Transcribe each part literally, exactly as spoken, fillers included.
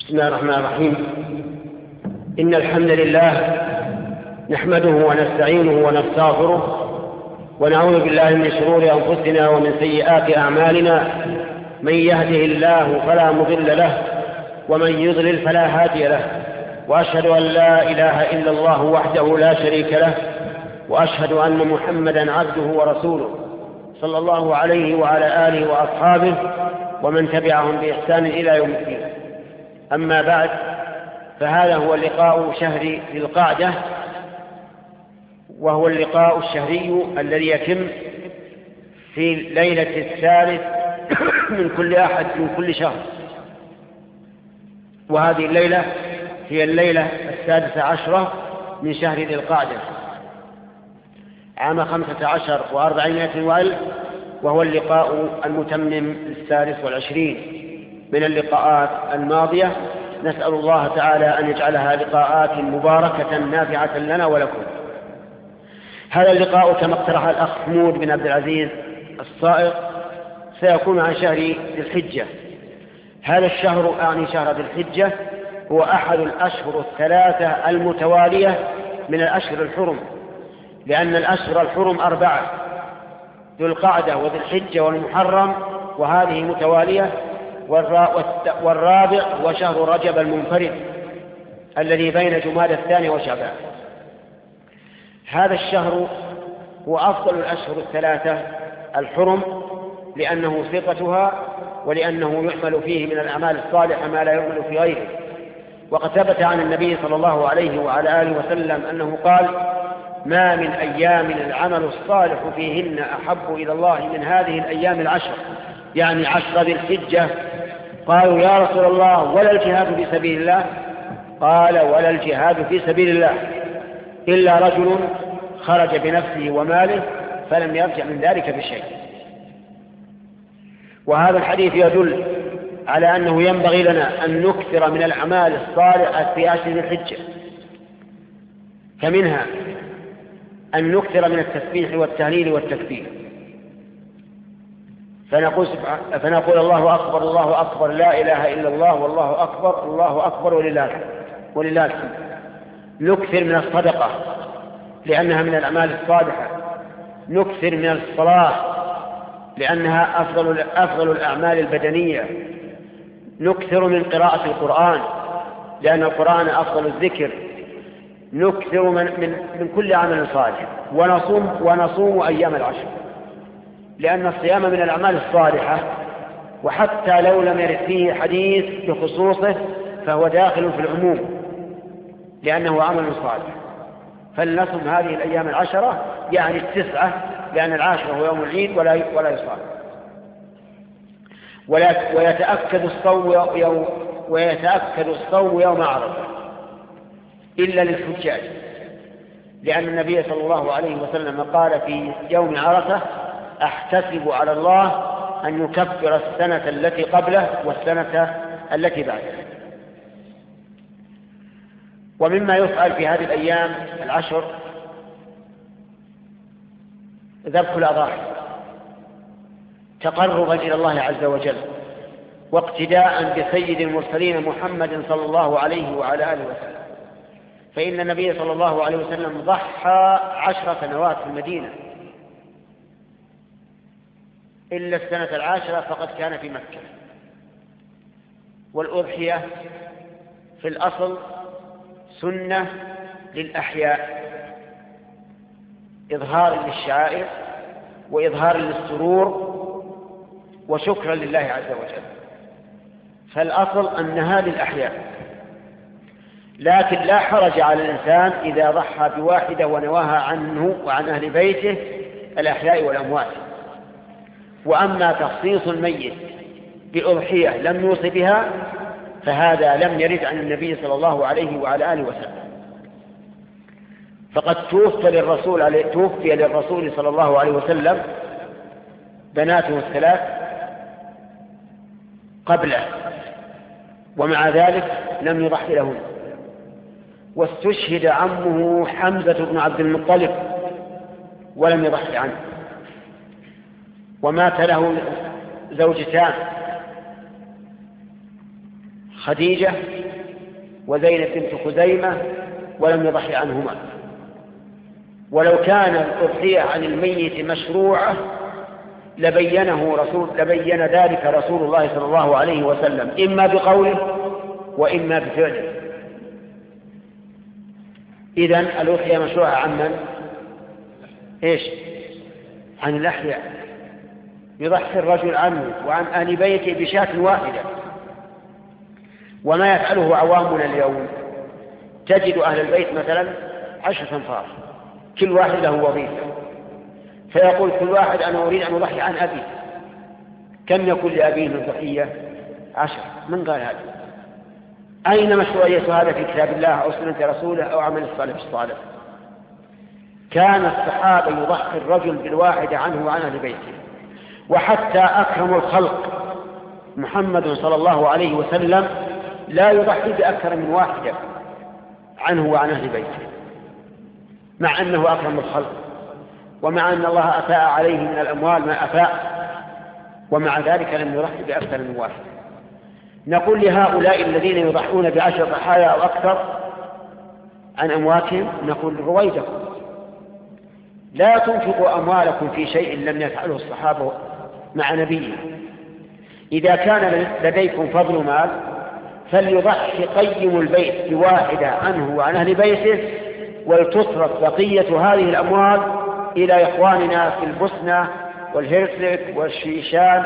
بسم الله الرحمن الرحيم. إن الحمد لله نحمده ونستعينه ونستغفره ونعوذ بالله من شرور أنفسنا ومن سيئات أعمالنا. من يهده الله فلا مضل له ومن يضلل فلا هادي له، وأشهد أن لا إله إلا الله وحده لا شريك له، وأشهد أن محمدا عبده ورسوله صلى الله عليه وعلى آله وأصحابه ومن تبعهم بإحسان إلى يوم الدين. أما بعد، فهذا هو اللقاء شهر ذي القعدة، وهو اللقاء الشهري الذي يتم في ليلة الثالث من كل أحد من كل شهر، وهذه الليلة هي الليلة السادسة عشرة من شهر ذي القعدة عام خمسة عشر وأربعمائة وألف، وهو اللقاء المتمم للثالث والعشرين من اللقاءات الماضية. نسأل الله تعالى أن يجعلها لقاءات مباركة نافعة لنا ولكم. هذا اللقاء كما اقترح الأخ حمود بن عبد العزيز الصائغ سيكون عن شهر ذي الحجة. هذا الشهر أعني شهر ذي الحجة هو أحد الأشهر الثلاثة المتوالية من الأشهر الحرم، لأن الأشهر الحرم أربعة: ذو القعدة وذي الحجة والمحرم، وهذه متوالية. والرابع وشهر رجب المنفرد الذي بين جمادى الثاني وشعبان. هذا الشهر هو أفضل الأشهر الثلاثة الحرم، لأنه ثقتها ولأنه يعمل فيه من الأعمال الصالحة ما لا يعمل في غيره. وقد ثبت عن النبي صلى الله عليه وعلى آله وسلم أنه قال: ما من أيام العمل الصالح فيهن أحب إلى الله من هذه الأيام العشر، يعني عشر ذي الحجة. قالوا: يا رسول الله ولا الجهاد في سبيل الله؟ قال: ولا الجهاد في سبيل الله إلا رجل خرج بنفسه وماله فلم يرجع من ذلك بشيء. وهذا الحديث يدل على أنه ينبغي لنا أن نكثر من الأعمال الصالحة في عشر ذي الحجة، فمنها أن نكثر من التسبيح والتهليل والتكبير، فنقول, فنقول الله أكبر الله أكبر لا إله إلا الله والله أكبر الله أكبر ولله الحمد. نكثر من الصدقة لأنها من الأعمال الصالحة. نكثر من الصلاة لأنها أفضل, أفضل الأعمال البدنية. نكثر من قراءة القرآن لأن القرآن أفضل الذكر. نكثر من, من, من كل عمل صالح. ونصوم, ونصوم أيام العشر، لأن الصيام من الأعمال الصالحة، وحتى لو لم يرد فيه حديث بخصوصه فهو داخل في العموم لأنه عمل صالح. فلنصم هذه الأيام العشرة، يعني التسعة، لأن العاشرة هو يوم العيد ولا ولا يصام. ويتأكد الصوم يوم ويتأكد الصوم يوم عرفة إلا للحجاج، لأن النبي صلى الله عليه وسلم قال في يوم عرفة: أحتسب على الله أن يكفر السنة التي قبله والسنة التي بعده. ومما يفعل في هذه الأيام العشر ذبح الأضاحي تقربا إلى الله عز وجل، واقتداء بسيد المرسلين محمد صلى الله عليه وعلى آله وسلم. فإن النبي صلى الله عليه وسلم ضحى عشر سنوات في المدينة، إلا السنة العاشرة فقد كان في مكة. والأضحية في الأصل سنة للأحياء، إظهار للشعائر وإظهار للسرور وشكرا لله عز وجل. فالأصل أنها للأحياء، لكن لا حرج على الإنسان إذا ضحى بواحدة ونواها عنه وعن أهل بيته الأحياء والأموات. وأما تخصيص الميت بأضحية لم يوصي بها فهذا لم يرد عن النبي صلى الله عليه وعلى آله وسلم. فقد توفي للرسول عليه توفي للرسول صلى الله عليه وسلم بناته الثلاث قبله، ومع ذلك لم يضحي لهن. واستشهد عمه حمزة بن عبد المطلب ولم يضحي عنه. ومات له زوجتان خديجة وزينب بنت خزيمة ولم يضحي عنهما. ولو كان الأضحية عن الميت مشروعة لبينه رسول لبين ذلك رسول الله صلى الله عليه وسلم إما بقوله وإما بفعله. إذن الأضحية مشروعة عن من؟ إيش؟ عن الأحياء، يضحي الرجل عنه وعن أهل بيته بشاة واحدة. وما يفعله عوامنا اليوم تجد أهل البيت مثلا عشر أنفار كل واحد له وظيفة، فيقول كل واحد أنا أريد أن أضحي عن أبي. كم يكون لأبيه من ضحية؟ عشر. من قال هذا؟ أين مشروعية هذا في كتاب الله أو سنة رسوله أو عمل الصالح الصالح؟ كان الصحابة يضحي الرجل بالواحد عنه وعن أهل بيته. وحتى أكرم الخلق محمد صلى الله عليه وسلم لا يضحي بأكثر من واحدة عنه وعن أهل بيته، مع أنه أكرم الخلق ومع أن الله أفاء عليه من الأموال ما أفاء، ومع ذلك لم يضحي بأكثر من واحد. نقول لهؤلاء الذين يضحون بعشر ضحايا أو أكثر عن أمواتهم، نقول رويدكم، لا تنفقوا أموالكم في شيء لم يفعله الصحابة مع نبيهم. إذا كان لديكم فضل مال فليضحي قيم البيت بواحدة عنه وعن أهل بيته، ولتصرف بقية هذه الأموال إلى إخواننا في البوسنة والهرسك والشيشان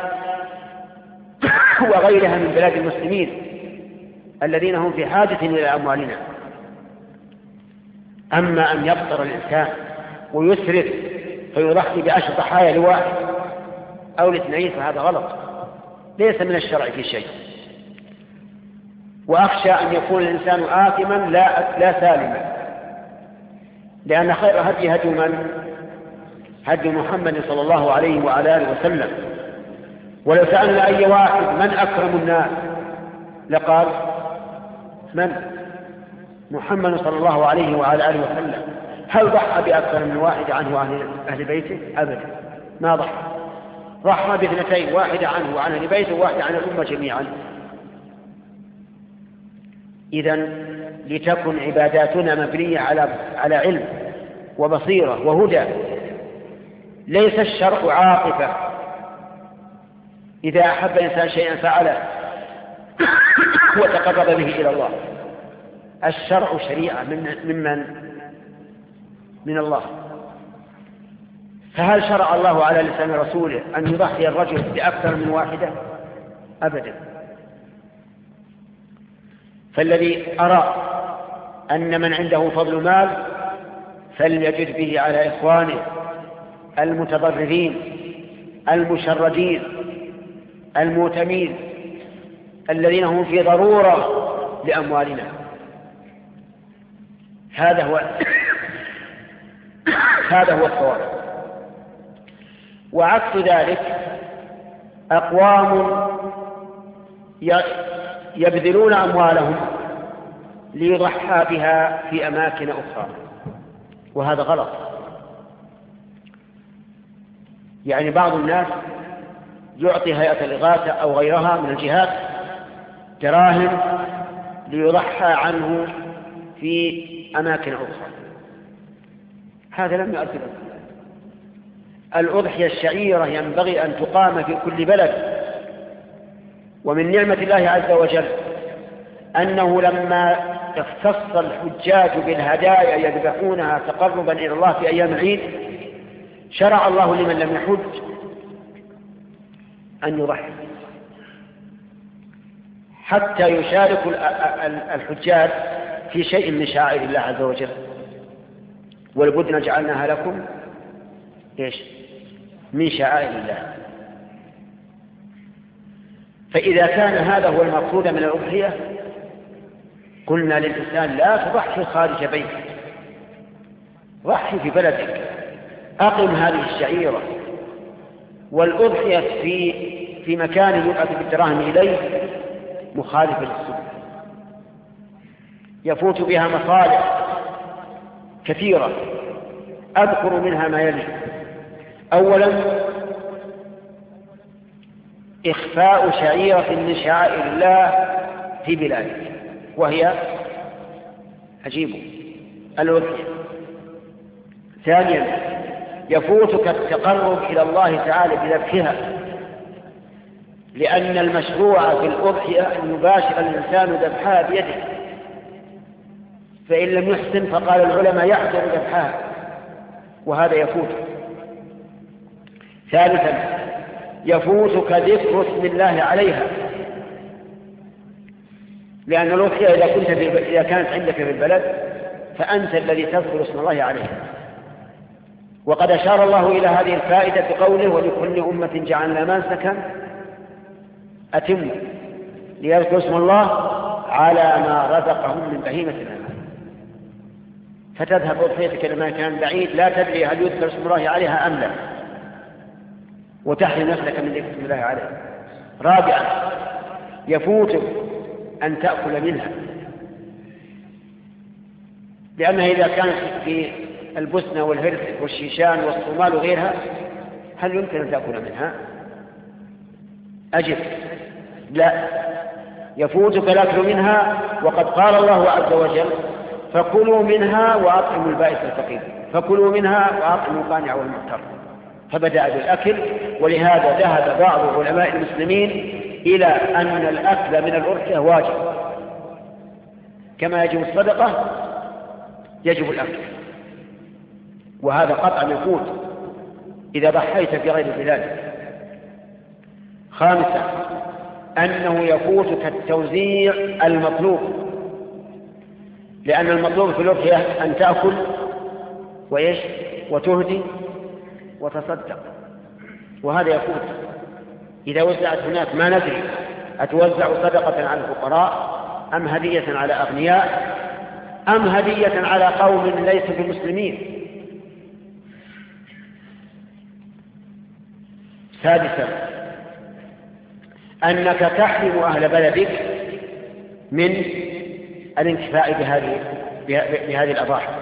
وغيرها من بلاد المسلمين الذين هم في حاجة إلى أموالنا. أما أن يبطر الإنسان ويسرف فيضحي بعشر ضحايا لواحد أو لاثنين فهذا غلط، ليس من الشرع في شيء. وأخشى أن يكون الإنسان آثما لا, لا سالما، لأن خير هدي هدي من؟ هدي محمد صلى الله عليه وعلى آله وسلم. ولو سألنا أي واحد من أكرم الناس لقال من؟ محمد صلى الله عليه وعلى آله وسلم. هل ضحى بأكثر من واحد عنه وعن أهل بيته؟ أبدا، ما ضحى. ضحى باثنتين، واحدة عنه وعن أهل بيته وواحدة عن الأمة جميعا. إذن لتكن عباداتنا مبنية على على علم وبصيرة وهدى، ليس الشرع عاطفة إذا أحب الإنسان شيئا فعله وتقرب به إلى الله. الشرع شريعة من ممن من الله. فهل شرع الله على لسان رسوله أن يضحي الرجل بأكثر من واحدة؟ أبدا. فالذي أرى أن من عنده فضل مال فليجد به على إخوانه المتضررين المشردين المؤتمين الذين هم في ضرورة لأموالنا. هذا هو هذا هو الصواب. وعكس ذلك أقوام يبذلون أموالهم ليضحى بها في أماكن أخرى، وهذا غلط. يعني بعض الناس يعطي هيئة الإغاثة أو غيرها من الجهات دراهم ليضحى عنه في أماكن أخرى، هذا لم يؤثر. الأضحية الشعيرة ينبغي أن تقام في كل بلد. ومن نعمة الله عز وجل أنه لما اختص الحجاج بالهدايا يذبحونها تقربا إلى الله في أيام العيد شرع الله لمن لم يحج أن يضحي حتى يشارك الحجاج في شيء من شعائر الله عز وجل. والبدن جعلناها لكم إيش؟ من شعائر الله. فإذا كان هذا هو المقصود من الأضحية قلنا للإنسان لا تضحي خارج بيتك، ضحي في بلدك، أقم هذه الشعيرة. والأضحية في في مكان يؤتى بالدراهم إليه مخالفة للسنة، يفوت بها مصالح كثيرة، أذكر منها ما يلي. أولا إخفاء شعيرة من شعائر الله في بلادك، وهي عجيب الأضحية. ثانيا يفوتك التقرب إلى الله تعالى بذبحها، لأن المشروع في الأضحية أن يباشر الإنسان ذبحها بيده، فإن لم يحسن فقال العلماء يحضر ذبحها، وهذا يفوتك. ثالثا يفوتك ذكر اسم الله عليها، لأن الأضحية إذا كنت في إذا كانت عندك في البلد فأنت الذي تذكر اسم الله عليها. وقد أشار الله إلى هذه الفائدة بقوله: ولكل أمة جعلنا منسكا أتموا ليذكروا اسم الله على ما رزقهم من بهيمة الأنعام. فتذهب أضحيتك لما كان بعيد لا تدري هل يذكر اسم الله عليها أم لا، وتحرم نفسك من ذكر اسم الله عليها. رابعا يفوتك أن تأكل منها، لأنها إذا كانت في البسنة والهرس والشيشان والصومال وغيرها هل يمكن أن تأكل منها؟ أجب لا، يفوتك الأكل منها، وقد قال الله عز وجل: فكلوا منها وأطعموا البائس الفقير، فكلوا منها وأطعموا القانع والمضطر. فبدأ بالأكل، ولهذا ذهب بعض علماء المسلمين إلى أن الأكل من الأضحية واجب، كما يجب الصدقة يجب الأكل، وهذا قطعا يفوت إذا ضحيت في غير بلادك. خامسا أنه يفوتك التوزيع المطلوب، لأن المطلوب في الأضحية أن تأكل وإيش وتهدي وتصدق، وهذا يفوت. إذا وزعت هناك ما ندري أتوزع صدقة على الفقراء أم هدية على أغنياء أم هدية على قوم ليسوا بمسلمين. سادسا أنك تحرم أهل بلدك من الانتفاع بهذه بهذه الأضاحي.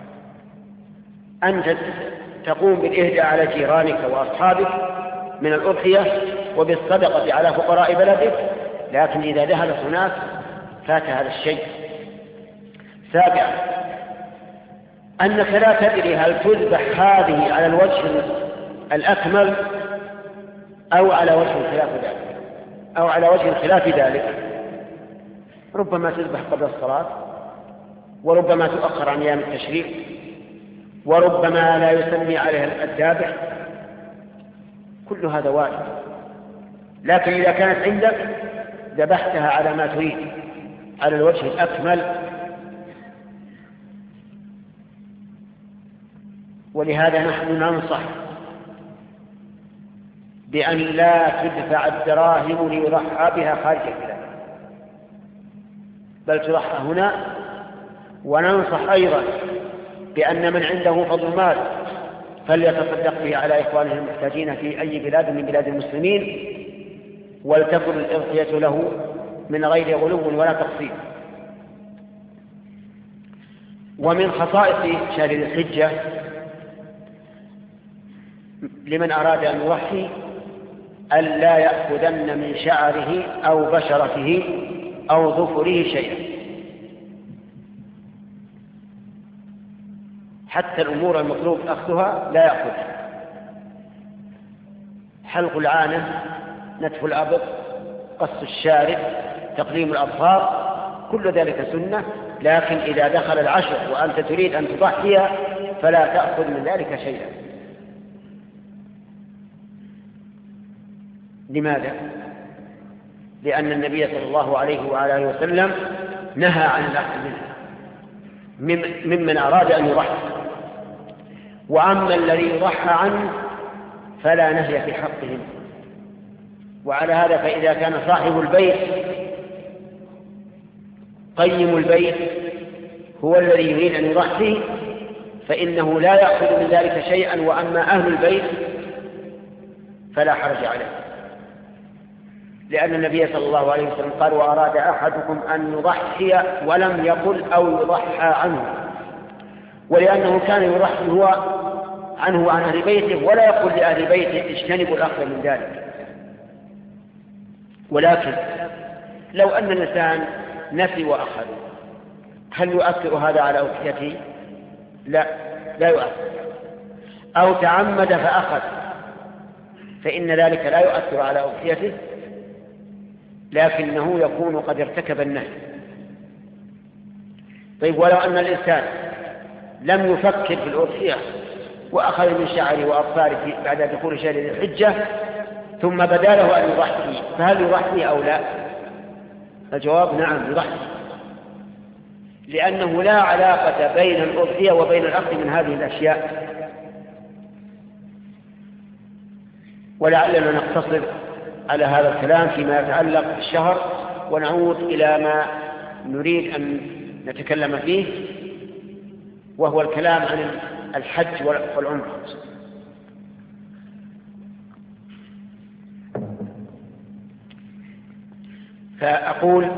أنت تقوم بالإهداء على جيرانك وأصحابك من الأضحية وبالصدقة على فقراء بلدك، لكن إذا ذهب هناك فات هذا الشيء. سابعا أنك لا تدري هل تذبح هذه على الوجه الأكمل أو على وجه خلاف ذلك أو على وجه خلاف ذلك. ربما تذبح قبل الصلاة، وربما تؤخر عن أيام التشريق، وربما لا يسمي عليها الذابح، كل هذا وارد. لكن إذا كانت عندك ذبحتها على ما تريد على الوجه الأكمل. ولهذا نحن ننصح بأن لا تدفع الدراهم ليضحى بها خارج البلاد، بل تضحى هنا. وننصح أيضا بأن من عنده فضل مال فليتصدق به على إخوانه المحتاجين في أي بلاد من بلاد المسلمين، ولتكن الأضحية له من غير غلو ولا تقصير. ومن خصائص شهر ذي الحجة لمن أراد أن يضحي ألا يأخذن من شعره أو بشرته أو ظفره شيئا، حتى الأمور المطلوب أخذها لا يأخذها. حلق العانة، نتف الأبط، قص الشارب، تقليم الأظفار، كل ذلك سنة. لكن إذا دخل العشر وأنت تريد أن تضحي فلا تأخذ من ذلك شيئا. لماذا؟ لأن النبي صلى الله عليه وآله وسلم نهى عن الأخذ منه ممن أراد أن يضحي، وأما الذي يضحى عنه فلا نهي في حقهم. وعلى هذا فإذا كان صاحب البيت قيم البيت هو الذي يريد أن يضحي فإنه لا يأخذ من ذلك شيئا، وأما أهل البيت فلا حرج عليه، لأن النبي صلى الله عليه وسلم قال: وأراد أحدكم أن يضحي ولم يقل أو يضحى عنه، ولأنه كان يضحي هو عنه وعن أهل بيته ولا يقول لأهل بيته اجتنبوا الأخذ من ذلك. ولكن لو أن الإنسان نسي وأخذ، هل يؤثر هذا على أضحيته؟ لا، لا يؤثر. أو تعمد فأخذ، فإن ذلك لا يؤثر على أضحيته، لكنه يكون قد ارتكب النهي. طيب، ولو أن الإنسان لم يفكر في الأضحية وأخذ من شعره وأظفاره بعد دخول شهر ذي الحجة ثم بدا له أن يضحي، فهل يضحي أو لا؟ الجواب نعم، يضحي، لأنه لا علاقة بين الأضحية وبين الأخذ من هذه الأشياء. ولعلنا نقتصر على هذا الكلام فيما يتعلق بالشهر، ونعود إلى ما نريد أن نتكلم فيه، وهو الكلام عن الحج والعمرة. فأقول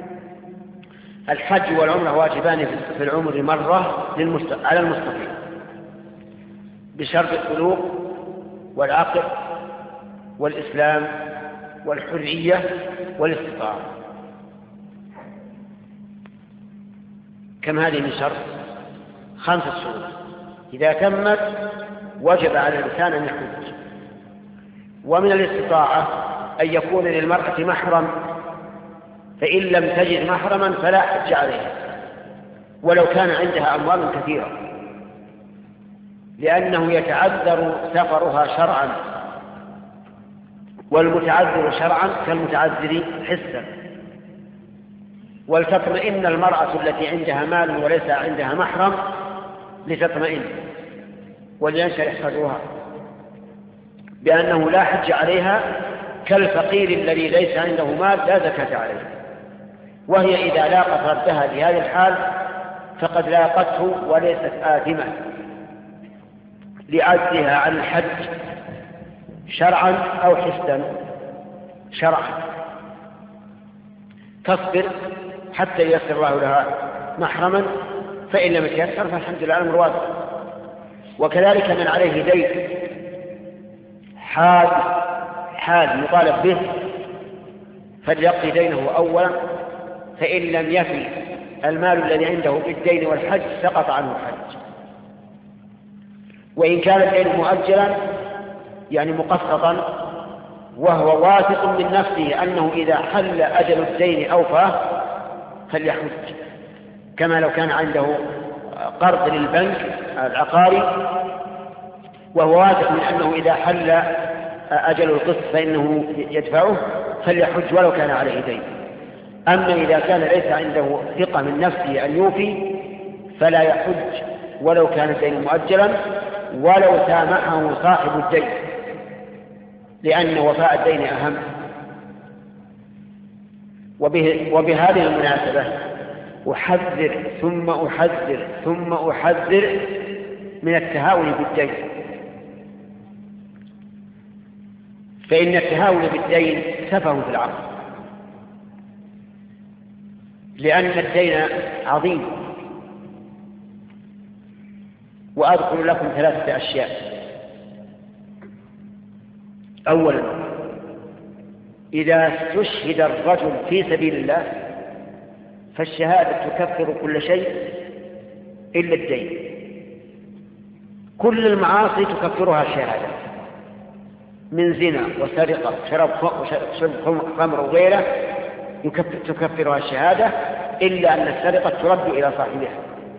الحج والعمرة واجبان في العمر مرة على المستطيع بشرط البلوغ والعقل والإسلام والحرية والاستطاعة. كم هذه من شرط؟ خمسة شروط. إذا تمت وجب على الإنسان أن يحج. ومن الاستطاعة أن يكون للمرأة محرم، فإن لم تجد محرما فلا حج عليها ولو كان عندها أموال كثيرة، لأنه يتعذر سفرها شرعا، والمتعذر شرعا كالمتعذر حسا. ولتطمئن المرأة التي عندها مال وليس عندها محرم لتطمئن ولينشرح صدرها بأنه لا حج عليها، كالفقير الذي ليس عنده مال لا زكاة عليه. وهي إذا لاقت ردها بهذه الحال فقد لاقته وليست آثمة لعجزها عن الحج شرعا أو حسا. شرعا تصبر حتى ييسر الله لها محرما، فإن لم يتيسر فالحمد لله الأمر واضح. وكذلك من عليه دين حال حال مطالب به فليقضي دينه أولا، فإن لم يفي المال الذي عنده بالدين والحج سقط عنه الحج. وإن كان الدين مؤجلا يعني مقسطا وهو واثق من نفسه أنه إذا حل أجل الدين أوفاه فليحج، كما لو كان عنده قرض للبنك العقاري وهو واثق من أنه إذا حل أجل القسط فإنه يدفعه فليحج ولو كان عليه دين. أما إذا كان ليس عنده ثقة من نفسه أن يوفي فلا يحج ولو كان الدين مؤجلا ولو سامحه صاحب الدين، لأن وفاء الدين أهم. وبه وبهذه المناسبة أحذر ثم أحذر ثم أحذر من التهاون بالدين، فإن التهاون بالدين سفه في العقل، لأن الدين عظيم. وأذكر لكم ثلاثة أشياء. أولا، إذا استشهد الرجل في سبيل الله فالشهادة تكفر كل شيء إلا الدين. كل المعاصي تكفرها الشهادة من زنا وسرقة وشرب خمر وغيره تكفرها الشهادة، إلا أن السرقة ترد إلى صاحبها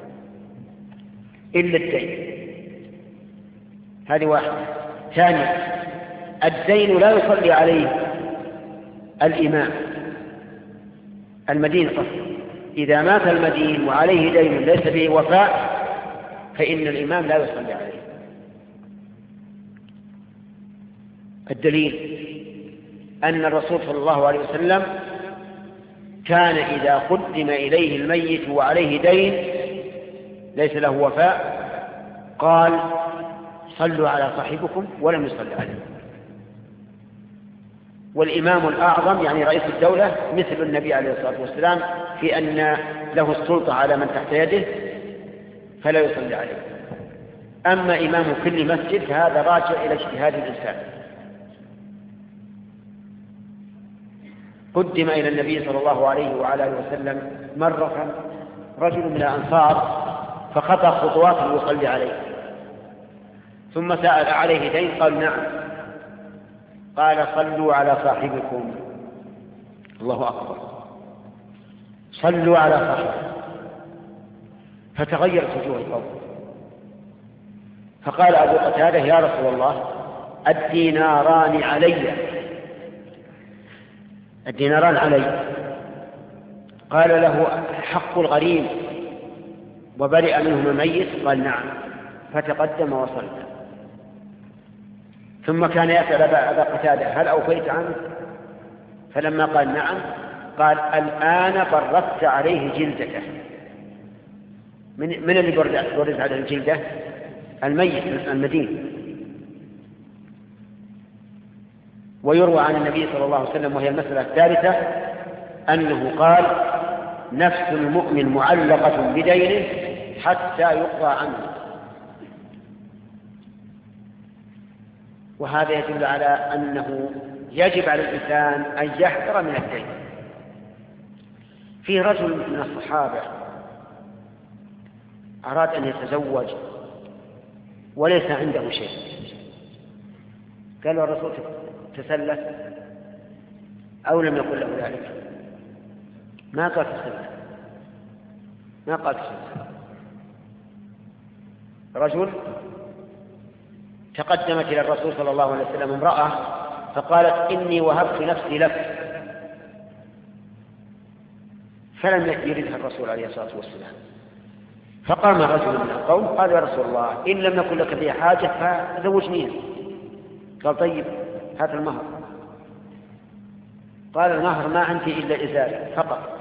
إلا الدين. هذه واحدة. ثانيا، الدين لا يصلي عليه الإمام المدين قصد. إذا مات المدين وعليه دين ليس به وفاء فإن الإمام لا يصلي عليه. الدليل أن الرسول صلى الله عليه وسلم كان إذا قدم إليه الميت وعليه دين ليس له وفاء قال صلوا على صاحبكم ولم يصلي عليه. والإمام الأعظم يعني رئيس الدولة مثل النبي عليه الصلاة والسلام في أن له السلطة على من تحت يده فلا يصلي عليه. أما إمام كل مسجد فهذا راجع إلى اجتهاد الإنسان. قدم إلى النبي صلى الله عليه وعلى آله وسلم مرة رجل من الأنصار فخطى خطوات يصلي عليه، ثم سأل عليه دين؟ قال نعم. قال صلوا على صاحبكم. الله أكبر، صلوا على صاحبكم. فتغيرت وجوه القوم، فقال أبو قتادة يا رسول الله الديناران علي، الديناران علي. قال له حق الغريم وبرئ منهم الميت؟ قال نعم. فتقدم وصلى. ثم كان يسأل أبا قتادة هل أوفيت عنه؟ فلما قال نعم قال الآن بردت عليه جلدته. من, من اللي بردت عليه الجلدة؟ الميت المدين. ويروى عن النبي صلى الله عليه وسلم، وهي المسألة الثالثة، أنه قال نفس المؤمن معلقة بدينه حتى يقضى عنه. وهذا يدل على أنه يجب على الإنسان أن يحذر من الدين. في رجل من الصحابة أراد أن يتزوج وليس عنده شيء، قال له الرسول تسلف أو لم يقل له ذلك؟ ما قال تسلف، ما قال تسلف. رجل تقدمت إلى الرسول صلى الله عليه وسلم امرأة فقالت إني وهبت نفسي لك، فلم يردها الرسول عليه الصلاة والسلام. فقام رجل من القوم قال يا رسول الله إن لم يكن لك بها حاجة فزوجنيها. قال طيب هات المهر. قال المهر ما عندي إلا إزار فقط.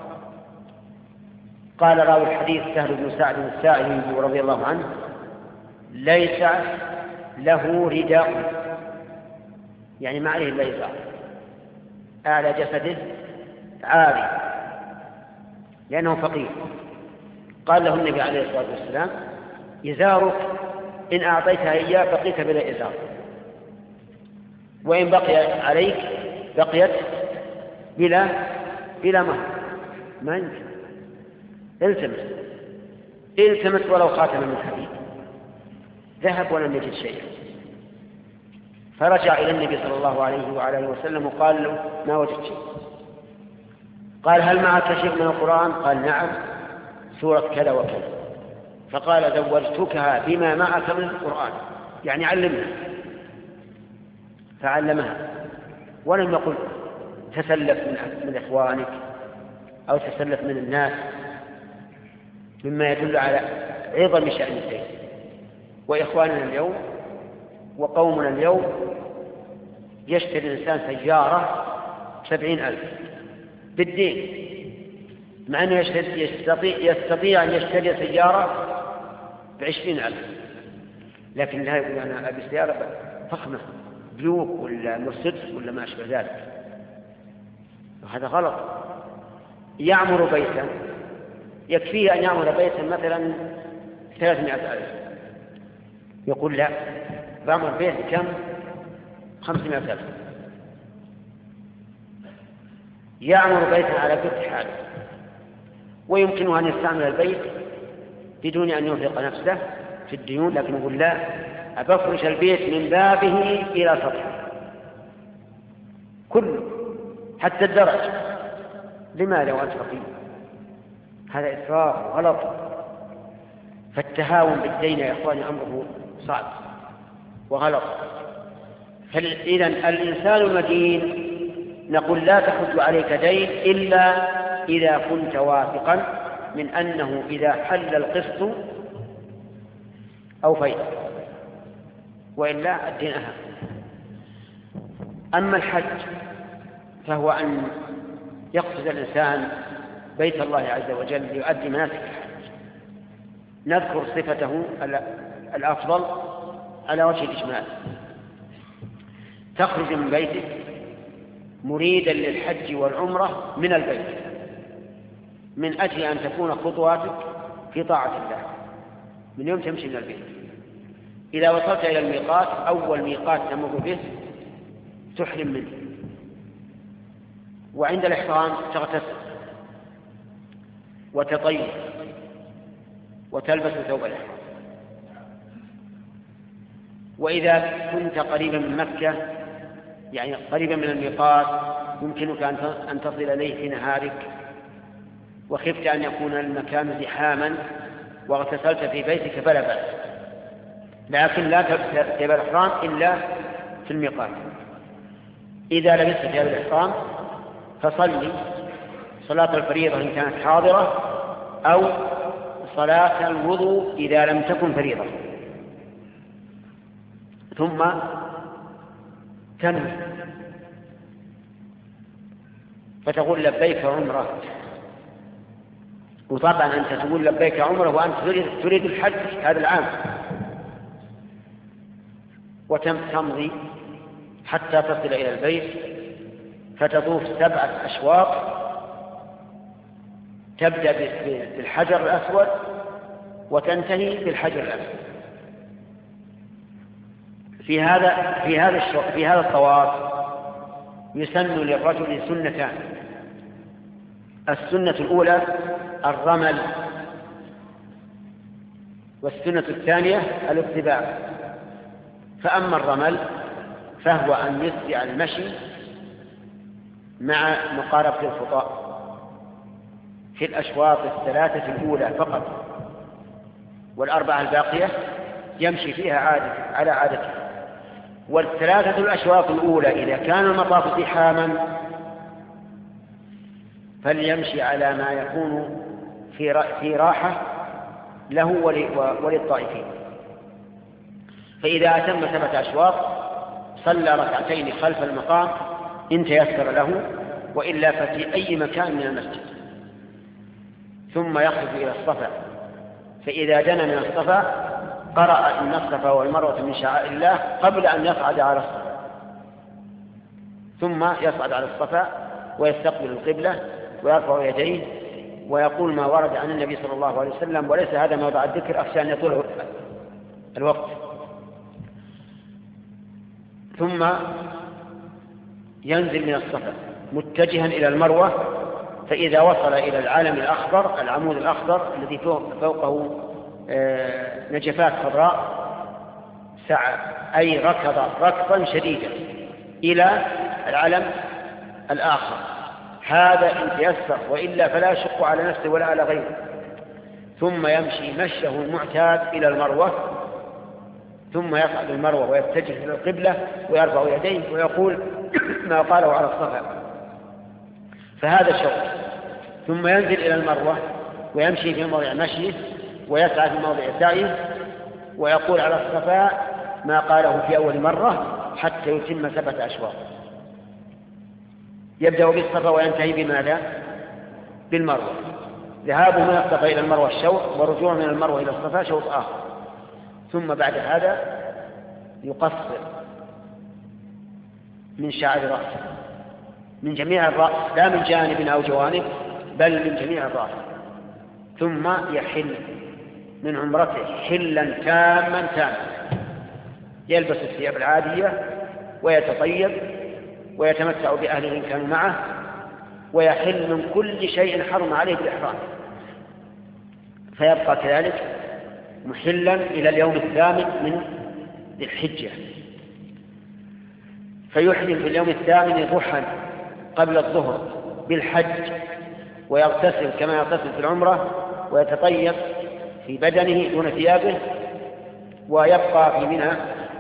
قال راوي الحديث سهل بن سعد الساعدي رضي الله عنه ليس له رداء، يعني ما عليه إلا إزار، أعلى جسده عاري لأنه فقير. قال له النبي عليه الصلاة والسلام إزارك إن أعطيتها إياه بقيت بلا إزار، وإن بقي عليك بقيت بلا بلا مهر. ما يمكن. التمس التمس ولو خاتم من حديد. ذهب ولم يجد شيئا، فرجع إلى النبي صلى الله عليه وعلى اله وسلم وقال له ما وجدت شيء. قال هل معك شيء من القرآن؟ قال نعم سورة كذا وكذا. فقال زوجتكها بما معك من القرآن، يعني علمها. فعلمها ولم يقل تسلف من إخوانك أو تسلف من الناس، مما يدل على عظم شأن الدين. وإخواننا اليوم وقومنا اليوم يشتري الإنسان سيارة سبعين ألف بالدين، مع أنه يستطيع, يستطيع أن يشتري سيارة بعشرين ألف، لكن لا يقول أنا أبي سيارة فخمة بلوك ولا مرسيدس ولا ما أشبه ذلك. وهذا غلط. يعمر بيتا يكفيه أن يعمر بيتا مثلا ثلاثمائة ألف، يقول لا بعمر بيت كم؟ خمسمائة ألف. يعمر بيتا على قد حاله، ويمكنه أن يستعمل البيت بدون أن ينفق نفسه في الديون، لكن يقول لا أبفرش البيت من بابه إلى سطحه كله حتى الدرج. لماذا وأنت فقير؟ هذا إسراف وغلط. فالتهاون بالدين يا إخواني أمره صعب وغلط. إذن الإنسان المدين نقول لا تحج عليك دين إلا إذا كنت واثقا من أنه إذا حل القسط أوفيت، وإلا الدين أهم. أما الحج فهو أن يقصد الإنسان بيت الله عز وجل ليؤدي مناسك الحج. نذكر صفته الأفضل على وجه الإجمال. تخرج من بيتك مريدا للحج والعمرة من البيت من أجل أن تكون خطواتك في طاعة الله من يوم تمشي من البيت. إذا وصلت إلى الميقات أول ميقات تمر به تحرم منه، وعند الإحرام تغتسل وتطيب وتلبس ثوب الإحرام. وإذا كنت قريبا من مكة يعني قريبا من الميقات يمكنك أن تصل إليه في نهارك وخفت أن يكون المكان زحاما واغتسلت في بيتك فلا بأس، لكن لا تلبس ثياب الإحرام إلا في الميقات. إذا لبست ثياب الإحرام فصلي صلاة الفريضة إن كانت حاضرة أو صلاة الوضوء إذا لم تكن فريضة، ثم تنوي فتقول لبيك عمرة. وطبعا أنت تقول لبيك عمرة وأنت تريد الحج هذا العام، وتمضي حتى تصل إلى البيت فتطوف سبعة أشواط، تبدأ بالحجر الأسود وتنتهي بالحجر الأسود. في هذا في هذا في هذا الطواف يسن للرجل سنتان. السنة الأولى الرمل، والسنة الثانية الاتباع. فأما الرمل فهو أن يتبع المشي مع مقاربة الخطى في الأشواط الثلاثة الأولى فقط، والأربعة الباقية يمشي فيها عادة على عادته. والثلاثة الأشواط الأولى إذا كان المطاف زحاما فليمشي على ما يكون في راحة له وللطائفين. فإذا أتم سبعة أشواط صلى ركعتين خلف المقام إن تيسر له، وإلا ففي أي مكان من المسجد، ثم يخرج إلى الصفا. فإذا دنا من الصفا قرأ إن الصفا والمروة من شعائر الله قبل أن يصعد على الصفا، ثم يصعد على الصفا ويستقبل القبلة ويرفع يديه ويقول ما ورد عن النبي صلى الله عليه وسلم، وليس هذا موضع الذكر أخشى أن يطول الوقت. ثم ينزل من الصفا متجها إلى المروة، فإذا وصل إلى العالم الأخضر العمود الأخضر الذي فوقه نجفات خضراء سعى أي ركض ركضا شديدا إلى العالم الآخر. هذا إن تيسر، وإلا فلا يشق على نفسه ولا على غيره. ثم يمشي مشيه المعتاد إلى المروة، ثم يصعد المروة ويتجه إلى القبلة ويرفع يديه ويقول ما قاله على الصفا. فهذا الشوط. ثم ينزل إلى المروة ويمشي في موضع مشيه ويسعى في موضع سعيه ويقول على الصفا ما قاله في أول مرة حتى يتم سبعة أشواط. يبدأ بالصفا وينتهي بماذا؟ بالمروة. ذهابه من الصفا إلى المروة الشوط، ورجوعه من المروة إلى الصفا شوط آخر. ثم بعد هذا يقصر من شعر رأسه، من جميع الرأس، لا من جانب أو جوانب، بل من جميع الرأس. ثم يحل من عمرته حلا تاما تاما، يلبس الثياب العادية ويتطيب ويتمتع بأهله إن كانوا معه، ويحل من كل شيء حرم عليه بالإحرام، فيبقى كذلك محلا إلى اليوم الثامن من ذي الحجة. فيحرم في اليوم الثامن ضحى قبل الظهر بالحج، ويغتسل كما يغتسل في العمرة، ويتطيب في بدنه دون ثيابه، ويبقى في منى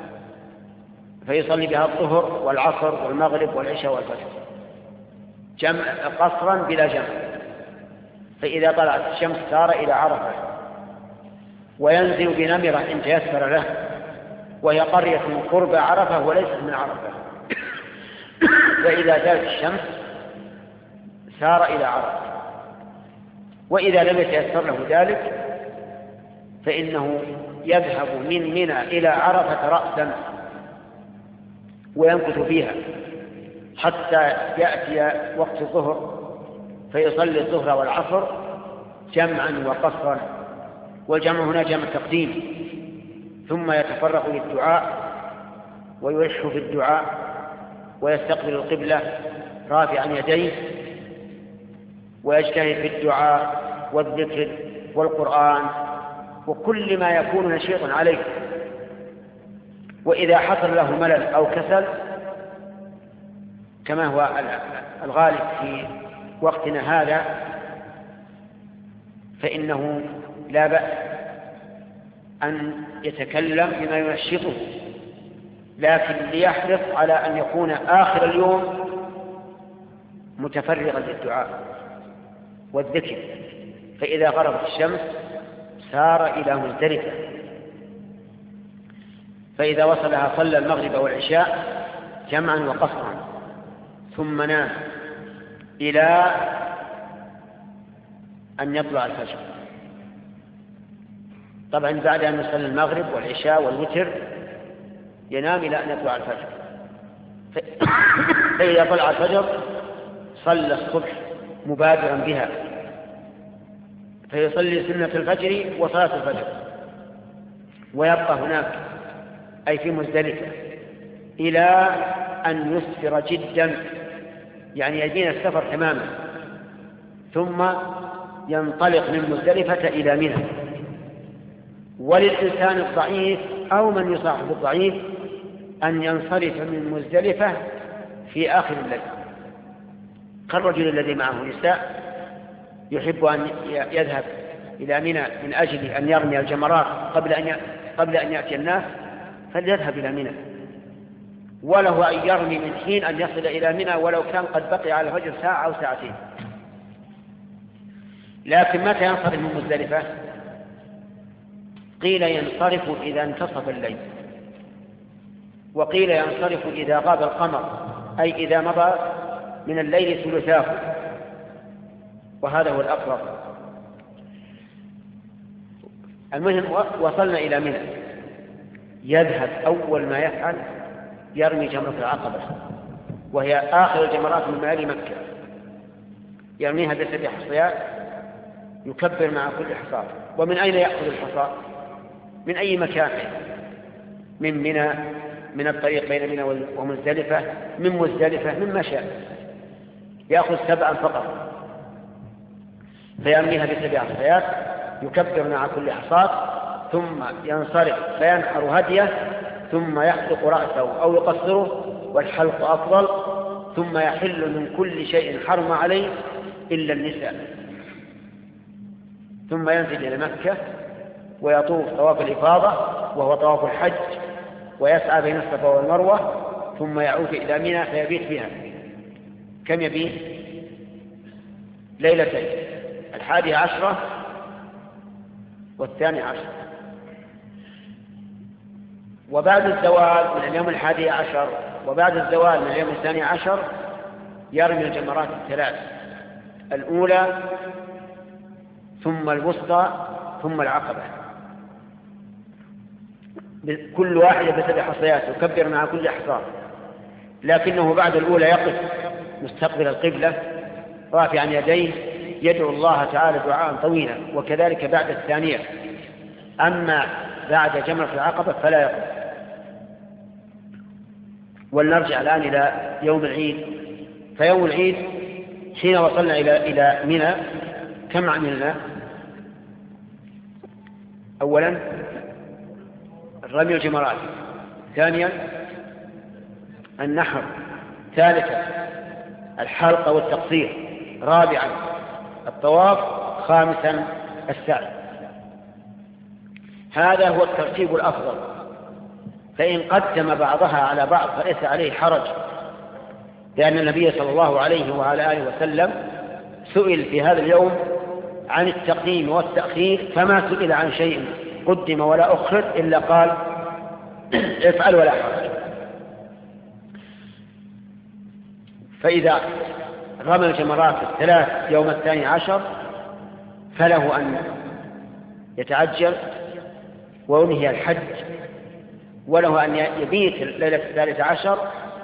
فيصلي بها الظهر والعصر والمغرب والعشاء والفجر جمع قصرا بلا جمع. فإذا طلعت الشمس سار إلى عرفة وينزل بنمرة إن تيسر له، وهي قرية من قرب عرفة وليست من عرفة. فإذا زالت الشمس سار إلى عرفة، وإذا لم يتيسر له ذلك فإنه يذهب من منى إلى عرفة رأسا ويمكث فيها حتى يأتي وقت الظهر فيصلي الظهر والعصر جمعا وقصرا، والجمع هنا جمع تقديم. ثم يتفرغ للدعاء ويلح في الدعاء ويستقبل القبلة رافعا يديه ويجتهد في الدعاء والذكر والقرآن وكل ما يكون نشيطا عليه. وإذا حصل له ملل أو كسل كما هو الغالب في وقتنا هذا فإنه لا بأس أن يتكلم بما ينشطه، لكن ليحرص على أن يكون آخر اليوم متفرغا للدعاء والذكر، فإذا غربت الشمس سار إلى مزدلفة، فإذا وصلها صلى المغرب والعشاء جمعا وقصرا ثم نام إلى أن يطلع الفجر. طبعا بعد أن يصلي المغرب والعشاء والوتر ينام إلى أن يطلع الفجر، فإذا طلع الفجر صلى الصبح مبادرا بها، فيصلي سنة الفجر وصلاة الفجر ويبقى هناك أي في مزدلفة إلى أن يسفر جدا، يعني يجين السفر تماما، ثم ينطلق من مزدلفة إلى منى. وللإنسان الضعيف أو من يصاحب الضعيف أن ينصرف من مزدلفة في آخر الليل، كالرجل الذي معه نساء يحب أن يذهب إلى منى من أجل أن يرمي الجمرات قبل أن قبل أن يأتي الناس، فليذهب إلى منى، وله أن يرمي من حين أن يصل إلى منى ولو كان قد بقي على الفجر ساعة أو ساعتين. لكن متى ينصرف من مزدلفة؟ قيل ينصرف إذا انتصف الليل، وقيل ينصرف إذا غاب القمر، أي إذا مضى من الليل ثلثاه، وهذا هو الأقرب. المهم وصلنا إلى منى، يذهب أول ما يفعل يرمي جمرة العقبة، وهي آخر الجمرات من مآل مكة، يرميها بسبع حصيات، يكبر مع كل حصاة. ومن أين يأخذ الحصاة؟ من أي مكان، من منى، من الطريق بين منى ومزدلفة، من مزدلفة، مما شاء، يأخذ سبعا فقط، فيرميها بسبع حصيات، يكبر مع كل حصاة، ثم ينصرف فينحر هديه، ثم يحلق رأسه أو يقصره، والحلق أفضل، ثم يحل من كل شيء حرم عليه إلا النساء، ثم ينزل إلى مكة ويطوف طواف الإفاضة وهو طواف الحج، ويسعى بين الصفا والمروة، ثم يعود إلى منى فيبيت بها. كم يبيت؟ ليلتين، الحادية عشرة والثاني عشر. وبعد الزوال من اليوم الحادي عشر وبعد الزوال من اليوم الثاني عشر يرمي الجمرات الثلاث، الأولى ثم الوسطى ثم العقبة، كل واحدة بسبع حصيات، يكبر مع كل حصاة، لكنه بعد الأولى يقف مستقبل القبلة رافعا يديه يدعو الله تعالى دعاء طويلا، وكذلك بعد الثانية. أما بعد جمرة العقبة فلا يقف. ولنرجع الآن إلى يوم العيد. فيوم العيد حين وصلنا إلى إلى منى كم عملنا؟ أولا رمي الجمرات، ثانيا النحر، ثالثا الحلق والتقصير، رابعا الطواف، خامسا السعي. هذا هو الترتيب الأفضل، فإن قدم بعضها على بعض فليس عليه حرج، لأن النبي صلى الله عليه وعلى آله وسلم سئل في هذا اليوم عن التقديم والتأخير، فما سئل عن شيء قدم ولا أخر إلا قال افعل ولا حرج. فإذا رمى الجمرات الثلاث يوم الثاني عشر فله أن يتعجل وينهي الحج، وله أن يبيت ليلة الثالث عشر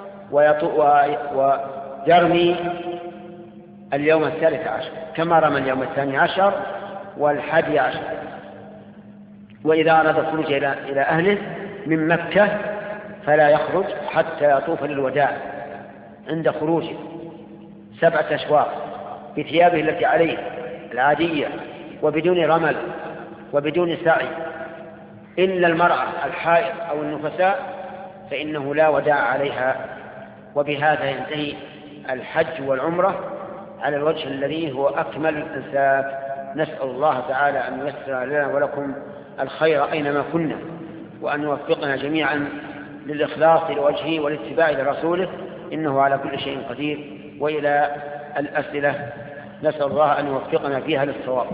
ويرمي اليوم الثالث عشر كما رمى اليوم الثاني عشر والحادي عشر. وإذا أراد الخروج إلى أهله من مكة فلا يخرج حتى يطوف للوداع عند خروجه، سبعة أشواط بثيابه التي عليه العادية وبدون رمل وبدون سعي، إلا المرأة الحائض أو النفساء فإنه لا وداع عليها. وبهذا ينتهي الحج والعمرة على الوجه الذي هو أكمل الأنساب. نسأل الله تعالى أن ييسر لنا ولكم الخير أينما كنا، وأن يوفقنا جميعا للإخلاص لوجهه والاتباع لرسوله، إنه على كل شيء قدير. وإلى الأسئلة، نسأل الله أن يوفقنا فيها للصواب.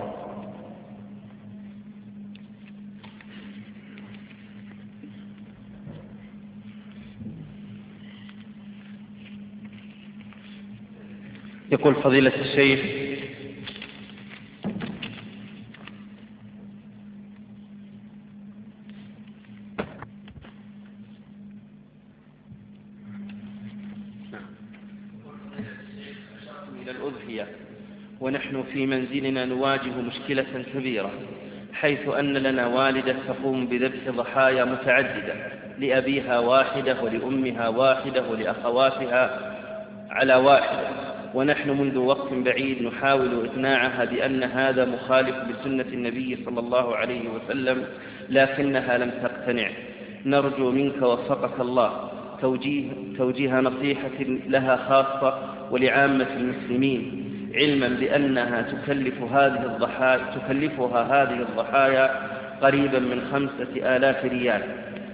يقول فضيلة الشيخ: إلى الأضحية ونحن في منزلنا نواجه مشكلة كبيرة، حيث أن لنا والدة تقوم بذبح ضحايا متعددة، لأبيها واحدة ولأمها واحدة ولأخواتها على واحدة، ونحن منذ وقت بعيد نحاول إقناعها بأن هذا مخالف لسنة النبي صلى الله عليه وسلم، لكنها لم تقتنع. نرجو منك وفقك الله توجيه, توجيه نصيحة لها خاصة ولعامة المسلمين، علما بأنها تكلف هذه الضحايا تكلفها هذه الضحايا قريبا من خمسة آلاف ريال.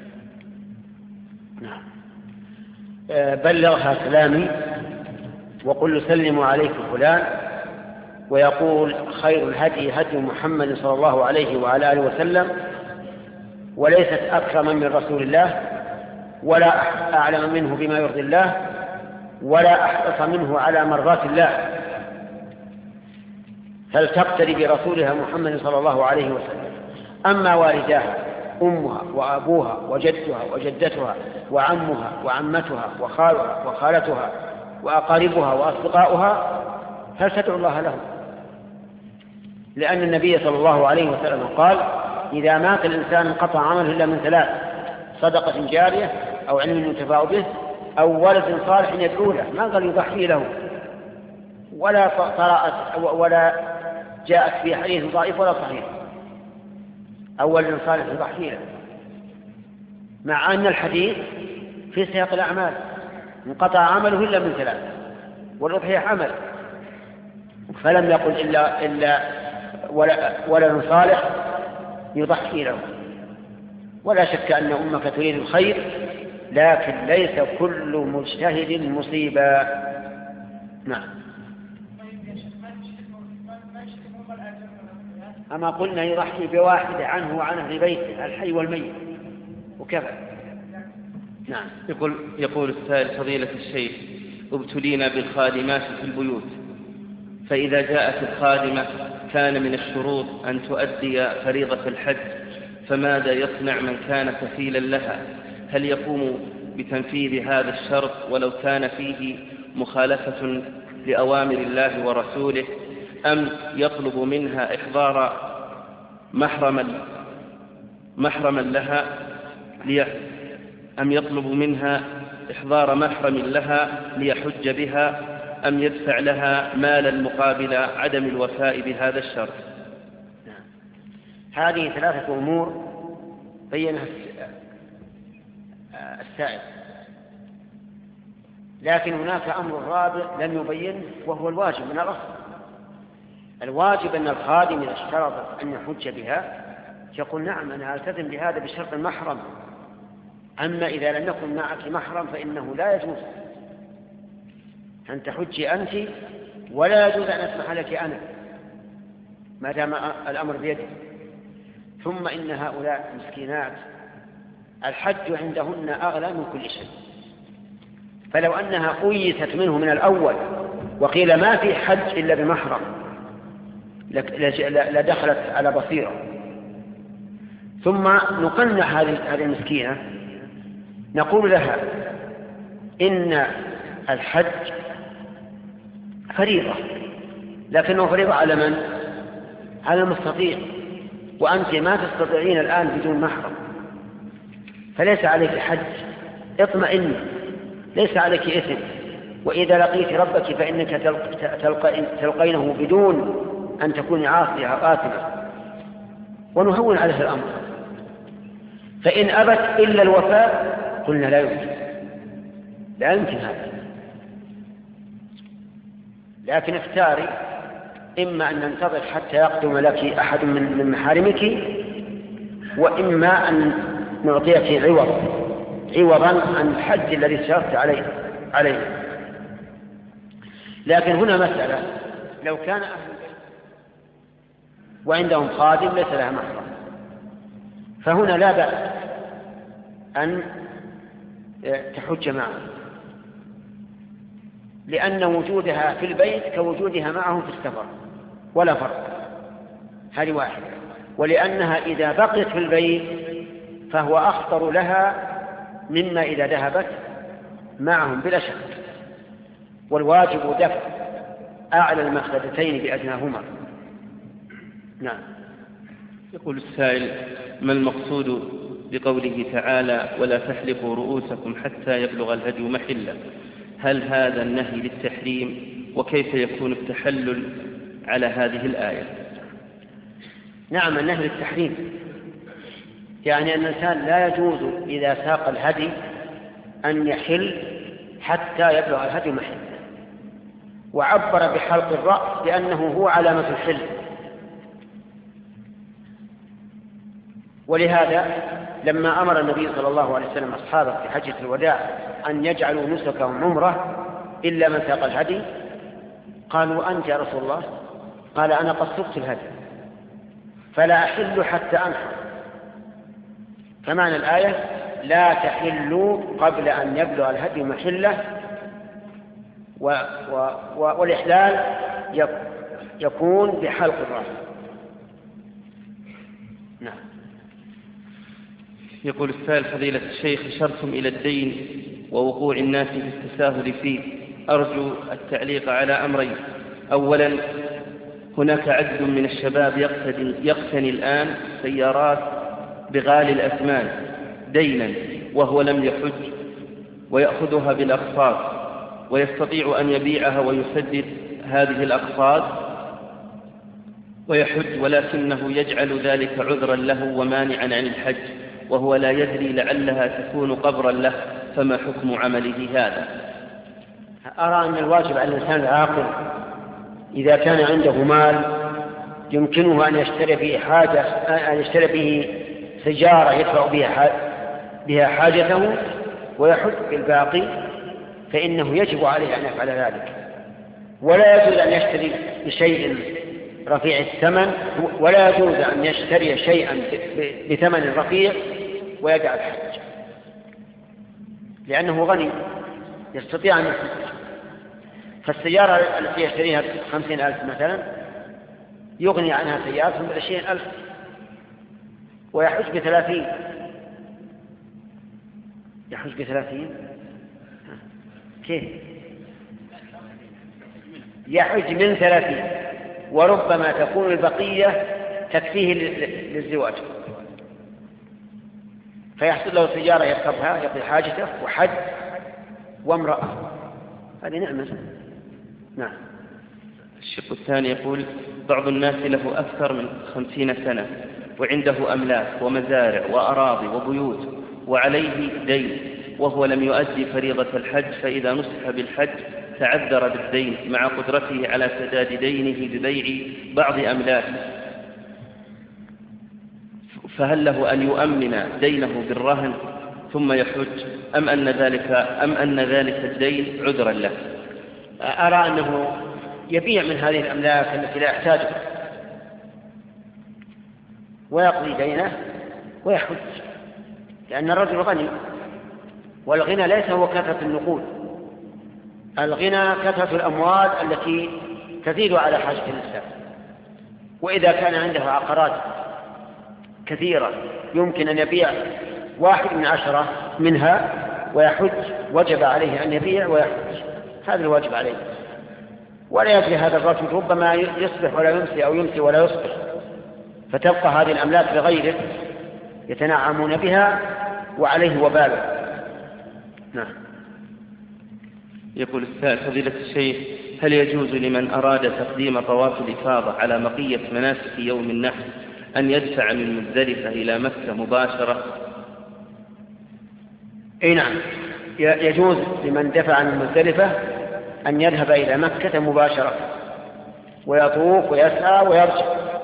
بلغها كلامي وقل له سلموا عليك فلان، ويقول خير الهدي هدي محمد صلى الله عليه وعلى آله وسلم، وليست أكرم من رسول الله، ولا أعلم منه بما يرضي الله، ولا أحرص منه على مرضات الله، فلتقتدي برسولها محمد صلى الله عليه وسلم. أما والداها أمها وأبوها وجدها وجدتها وعمها وعمتها وخالها وخالتها وأقاربها وأصدقاؤها فلتدعو الله لهم، لأن النبي صلى الله عليه وسلم قال: إذا مات الإنسان انقطع عمله إلا من ثلاث: صدقة جارية أو علم ينتفع به أو ولد صالح يدعو له. ما قال يضحي له، ولا طرأت ولا جاءت في حديث ضعيف ولا صحيح أو ولد صالح يضحي له، مع أن الحديث في سياق الأعمال: انقطع عمله إلا من ثلاث، والأضحية عمل، فلم يقل إلا, إلا ولد صالح يضحي له. ولا شك أن أمك تريد الخير، لكن ليس كل مجتهد مصيبا. نعم. أما قلنا يضحي بواحد عنه وعن أهل بيته الحي والميت وكفى. نعم. يقول, يقول السائل: فضيلة الشيخ، ابتلينا بالخادمات في البيوت، فإذا جاءت الخادمة كان من الشروط أن تؤدي فريضة الحج، فماذا يصنع من كان كفيلا لها؟ هل يقوم بتنفيذ هذا الشرط ولو كان فيه مخالفة لأوامر الله ورسوله، أم يطلب منها إحضار محرما محرما لها لي أم يطلب منها إحضار محرم لها ليحج بها، أم يدفع لها مالا مقابل عدم الوفاء بهذا الشرط؟ هذه ثلاثة أمور بينها السائل، لكن هناك أمر رابع لم يبين، وهو الواجب من الأصل. الواجب أن الخادم إذا اشترط أن يحج بها يقول: نعم أنا ألتزم بهذا بشرط المحرم. أما إذا لم يكن معك محرم فإنه لا يجوز أن تحجي أنت، ولا يجوز أن أسمح لك أنا ما دام الأمر بيدي. ثم إن هؤلاء مسكينات الحج عندهن أغلى من كل شيء، فلو أنها قيست منه من الأول وقيل ما في حج إلا بمحرم لدخلت على بصيرة. ثم نقنع هذه المسكينة نقول لها: إن الحج فريضة، لكنه فريضة على من؟ على المستطيع، وأنت ما تستطيعين الآن بدون محرم، فليس عليك حج، اطمئني، ليس عليك إثم، وإذا لقيت ربك فإنك تلقينه بدون أن تكون عاصية أو آثمة، ونهون عليه الأمر. فإن أبت إلا الوفاء قلنا لا يمكن، لا يمكن هذا، لكن اختاري، إما أن ننتظر حتى يقدم لك أحد من محارمك، وإما أن نعطيك عوض عوضا عن الحج الذي اشتركت عليه عليه. لكن هنا مسألة، لو كان أهل البيت وعندهم خادم ليس لها محرم، فهنا لا بأس أن تحج معه، لأن وجودها في البيت كوجودها معهم في السفر ولا فرق، هذه واحدة. ولأنها إذا بقيت في البيت فهو أخطر لها مما إذا ذهبت معهم بلا شك، والواجب دفع أعلى المخلدتين بأدناهما. نعم. يقول السائل: ما المقصود بقوله تعالى ولا تحلقوا رؤوسكم حتى يبلغ الهدي محله؟ هل هذا النهي للتحريم؟ وكيف يكون التحلل على هذه الآية؟ نعم، النهي للتحريم، يعني أن الإنسان لا يجوز إذا ساق الهدي أن يحل حتى يبلغ الهدي محله، وعبر بحلق الرأس لأنه هو علامة الحل. ولهذا لما أمر النبي صلى الله عليه وسلم أصحابه في حجة الوداع أن يجعلوا نسكهم عمرة إلا من ساق الهدي، قالوا: أنت يا رسول الله؟ قال: أنا قد سقت الهدي فلا أحل حتى أنحر. فمعنى الآية: لا تحلوا قبل أن يبلغ الهدي محله، و و و والإحلال يكون بحلق الرأس. نعم. يقول السائل: فضيلة الشيخ، أشرتم إلى الدين ووقوع الناس في التساهل فيه، أرجو التعليق على أمرين. أولا، هناك عدد من الشباب يقتني الآن سيارات بغالي الأثمان دينا وهو لم يحج، ويأخذها بالأقساط، ويستطيع أن يبيعها ويسدد هذه الأقساط ويحج، ولكنه يجعل ذلك عذرا له ومانعا عن الحج، وهو لا يدري لعلها تكون قبرا له، فما حكم عمله هذا؟ أرى أن الواجب على الإنسان العاقل إذا كان عنده مال يمكنه أن يشتري به حاجة أن يشتري به سيارة يدفع بها بها حاجته ويحج بالباقي، فإنه يجب عليه أن يفعل ذلك. ولا يجوز أن يشتري بشيء رفيع الثمن، ولا يجوز أن يشتري شيئا بثمن رفيع ويدع الحج، لأنه غني يستطيع أن يحج. فالسيارة التي يشتريها خمسين ألف مثلا يغني عنها سيارة بعشرين ألف ويحج بثلاثين يحج بثلاثين كيف؟ يحج من ثلاثين، وربما تكون البقية تكفيه للزواج، فيحصل له سيارة يركبها يقضي حاجته وحج وامرأة، هذه نعمة. نعم. الشق الثاني يقول: بعض الناس له أكثر من خمسين سنة وعنده أملاك ومزارع وأراضي وبيوت وعليه دين، وهو لم يؤدي فريضة الحج، فإذا نصح بالحج تعذر بالدين مع قدرته على سداد دينه ببيع بعض أملاكه، فهل له أن يؤمن دينه بالرهن ثم يحج، أم أن ذلك أم أن ذلك الدين عذرا له؟ أرى أنه يبيع من هذه الأملاك التي لا يحتاجها ويقضي دينه ويحج، لأن الرجل غني، والغنى ليس هو كثرة النقود، الغنى كثرة الأموال التي تزيد على حاجة الإنسان. وإذا كان عنده عقارات كثيرة يمكن أن يبيع واحد من عشرة منها ويحج، وجب عليه أن يبيع ويحج، هذا الواجب عليه. ولا يدري هذا الرجل ربما يصبح ولا يمسي أو يمسي ولا يصبح، فتبقى هذه الأملاك لغيره يتنعمون بها وعليه وباله. نعم. يقول السائل فضيلة الشيخ هل يجوز لمن أراد تقديم طواف الإفاضة على بقية مناسك يوم النحر أن يدفع من مزدلفة إلى مكة مباشرة؟ اي نعم، يجوز لمن دفع من مزدلفة أن يذهب إلى مكة مباشرة ويطوف ويسعى ويرجع،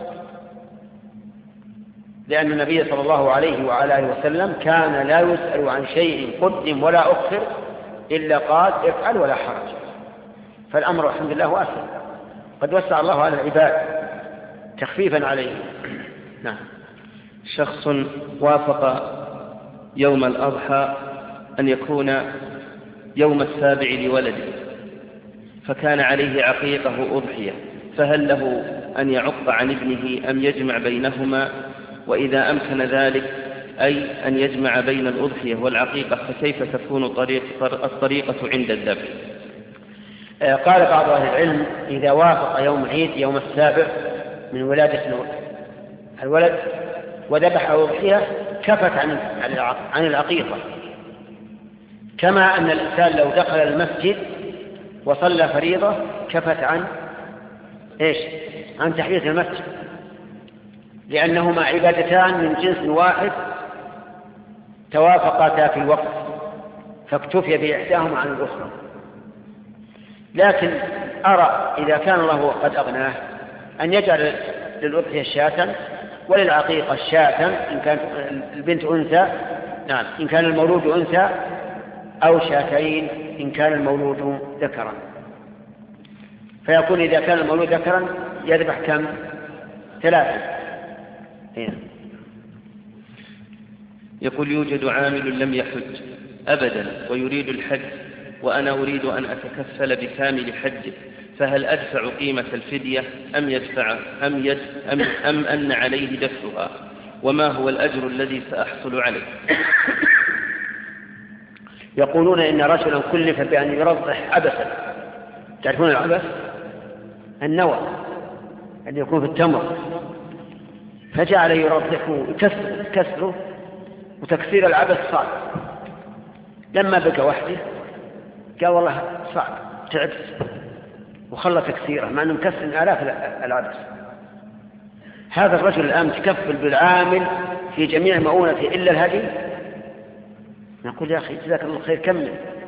لأن النبي صلى الله عليه وعلى آله وسلم كان لا يسأل عن شيء قدم ولا أخر إلا قال افعل ولا حرج، فالأمر الحمد لله واسع، قد وسع الله على العباد تخفيفا عليه. نعم. شخص وافق يوم الأضحى أن يكون يوم السابع لولده فكان عليه عقيقة أضحية، فهل له أن يعق عن ابنه أم يجمع بينهما؟ وإذا أمكن ذلك أي أن يجمع بين الأضحية والعقيقة فكيف تكون الطريقة عند الذبح؟ قال بعض أهل العلم إذا وافق يوم العيد يوم السابع من ولادة الولد وذبح أضحية كفت عن العقيقة، كما أن الإنسان لو دخل المسجد وصلى فريضة كفت عن إيش؟ عن تحية المسجد، لأنهما عبادتان من جنس واحد توافقتا في الوقت فاكتفي بإحداهما عن الأخرى. لكن أرى إذا كان الله قد أغناه أن يجعل للأضحية شاة وللعقيقة شاة إن كانت البنت أنثى، نعم إن كان المولود أنثى، أو شاتين إن كان المولود ذكرا، فيكون إذا كان المولود ذكرا يذبح كم؟ ثلاثة. هنا. يقول يوجد عامل لم يحج أبدا ويريد الحج وأنا أريد أن أتكفل بكامل حجه، فهل أدفع قيمة الفدية أم يدفع أم, يد أم, أم أن عليه دفعها؟ وما هو الأجر الذي سأحصل عليه؟ يقولون إن رجلا كلف بأن يرضح عبثا. تعرفون العبث؟ النوى أن يكون في التمر، فجعل يرضحه كسره, كسره وتكسير العبث صعب. لما بقى وحده قال والله صعب تعبت وخلى تكسيره مع أنه مكسر آلاف العبث. هذا الرجل الآن تكفل بالعامل في جميع مؤونته إلا الهدي. نقول يا أخي جزاك الله خير كمل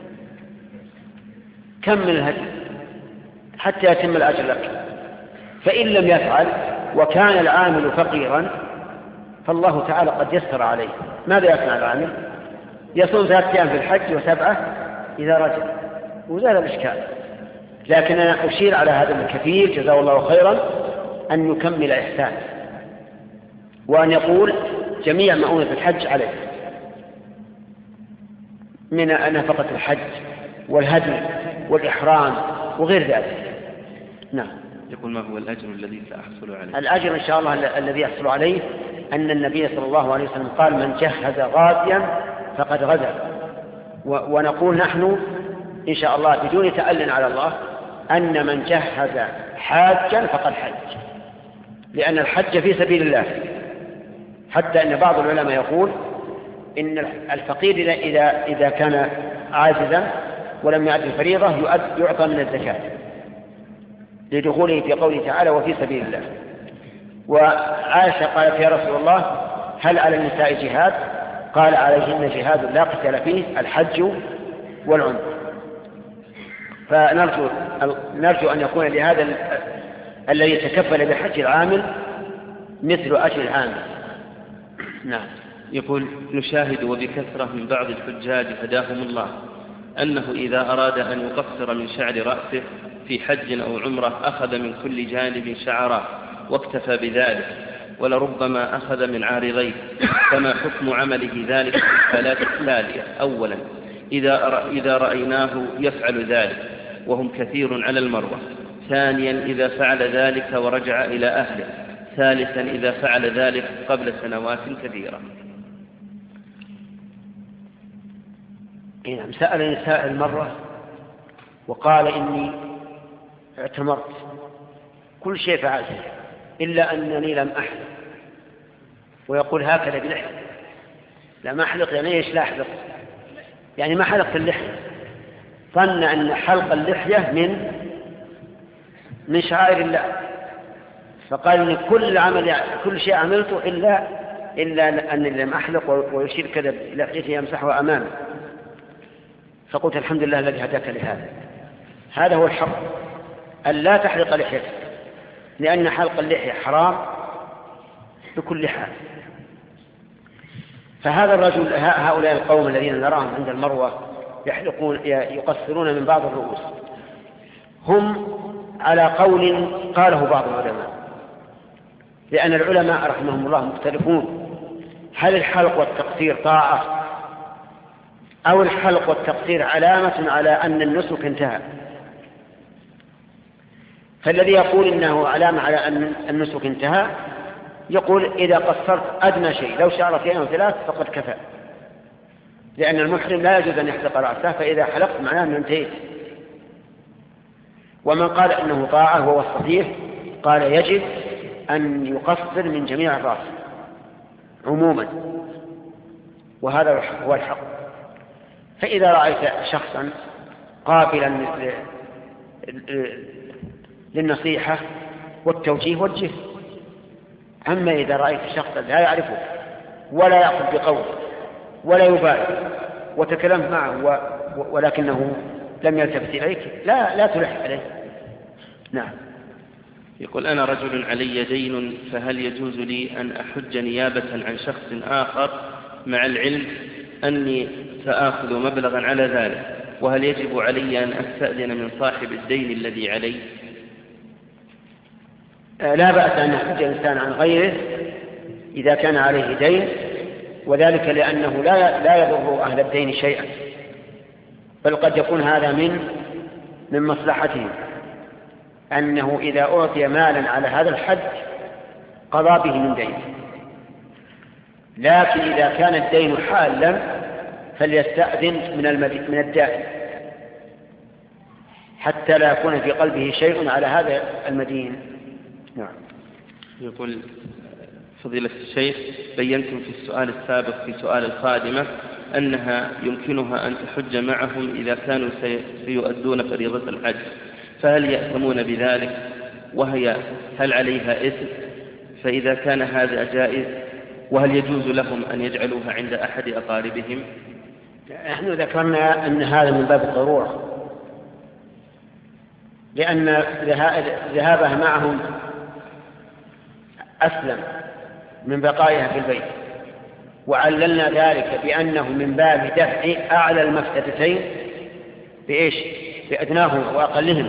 كمل الهدي حتى يتم الأجر لك، فإن لم يفعل وكان العامل فقيرا فالله تعالى قد يسر عليه. ماذا يصنع العامل؟ يصوم ثلاثة أيام في الحج وسبعة إذا رجع وزال الإشكال. لكن أنا أشير على هذا الكفيل جزاه الله خيرا أن يكمل إحسان وأن يقول جميع مؤونة الحج عليه من نفقة الحج والهدي والإحرام وغير ذلك. نعم. يقول ما هو الأجر الذي سأحصل عليه؟ الأجر إن شاء الله الذي يحصل عليه أن النبي صلى الله عليه وسلم قال من جهز غازيا فقد غزا، ونقول نحن إن شاء الله بدون تأل على الله أن من جهز حاجا فقد حج، لأن الحج في سبيل الله. حتى أن بعض العلماء يقول إن الفقير إذا, إذا كان عاجزا ولم يؤدي الفريضة يعطى من الزكاة لدخوله في قوله تعالى وفي سبيل الله. وعائشة قالت يا رسول الله هل على النساء جهاد؟ قال عليهن جهاد لا قتال فيه الحج والعمر. فنرجو نرجو أن يكون لهذا الذي يتكفل بحج العامل مثل أجر العامل. نعم. يقول نشاهد وبكثرة من بعض الحجاج هداهم الله أنه إذا أراد أن يقصر من شعر رأسه في حج أو عمرة أخذ من كل جانب شعرات واكتفى بذلك، ولربما أخذ من عارضيه، فما حكم عمله ذلك في الحالات التالية؟ أولا إذا رأيناه يفعل ذلك وهم كثير على المروة. ثانيا إذا فعل ذلك ورجع إلى أهله. ثالثا إذا فعل ذلك قبل سنوات كثيرة. نعم. سألني سائل مرة وقال إني اعتمرت كل شيء فعلته إلا أنني لم أحلق، ويقول هكذا بلحية. لا ما أحلق يعني إيش لا أحلق؟ يعني ما حلقت اللحية. ظن أن حلق اللحية من من شعائر الله، فقال إن كل عمل كل شيء عملته إلا إلا أني لم أحلق، ويشير كذا بلحيته يمسحها أمامه. فقلت الحمد لله الذي هداك لهذا. هذا هو الحق، أن لا تحلق لحيتك، لأن حلق اللحية حرام بكل حال. فهذا الرجل هؤلاء القوم الذين نراهم عند المروة يحلقون يقصرون من بعض الرؤوس، هم على قول قاله بعض العلماء، لأن العلماء رحمهم الله مختلفون، هل الحلق والتقصير طاعة أو الحلق والتقصير علامة على أن النسك انتهى؟ فالذي يقول إنه علامة على أن النسك انتهى يقول إذا قصرت أدنى شيء لو شعرتين أو ثلاث فقد كفى، لأن المحرم لا يجوز أن يحلق رأسه، فإذا حلقت معناه أنه انتهيت. ومن قال إنه طاعة وهو الصحيح قال يجب أن يقصر من جميع الرأس عموما، وهذا هو الحق. فإذا رأيت شخصا قابلا للنصيحة والتوجيه وجه. أما إذا رأيت شخصا لا يعرفه ولا يأخذ بقوله ولا يبالي وتكلمت معه ولكنه لم يلتفت إليك لا لا تلح عليه. نعم. يقول أنا رجل علي دين، فهل يجوز لي أن أحج نيابة عن شخص آخر مع العلم أني سآخذ مبلغا على ذلك؟ وهل يجب علي أن أستأذن من صاحب الدين الذي علي؟ لا بأس أن يحج الإنسان عن غيره إذا كان عليه دين، وذلك لأنه لا لا يضر أهل الدين شيئا، بل قد يكون هذا من من مصلحتهم، أنه إذا أعطي مالا على هذا الحد قضى به من دين. لكن إذا كان الدين حالا فليستأذن من من الدائن حتى لا يكون في قلبه شيء على هذا المدين. نعم. يقول فضيلة الشيخ بينتم في السؤال السابق في سؤال الخادمة أنها يمكنها أن تحج معهم إذا كانوا سيؤدون فريضة الحج، فهل يأثمون بذلك؟ وهي هل عليها إثم؟ فإذا كان هذا جائز، وهل يجوز لهم أن يجعلوها عند أحد أقاربهم؟ نحن ذكرنا أن هذا من باب الضرورة، لأن ذهابها معهم أسلم من بقائها في البيت، وعللنا ذلك بأنه من باب دفع أعلى المفسدتين بإيش؟ بأدناهما وأقلهما.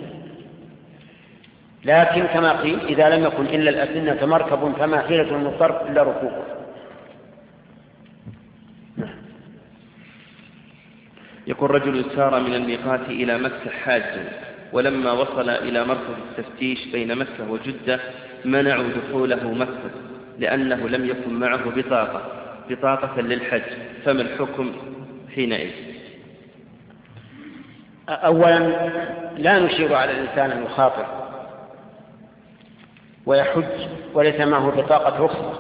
لكن كما قيل إذا لم يكن إلا الأسنة مركب فما حيلة المضطر إلا ركوبه. يقول رجل سار من الميقات إلى مكة حاجا، ولما وصل إلى مركز التفتيش بين مكة وجدة منعوا دخوله مكة لأنه لم يكن معه بطاقة بطاقة للحج، فما الحكم حينئذ؟ أولا لا نشير على الإنسان أن يخاطر ويحج وليس معه بطاقة رخصة،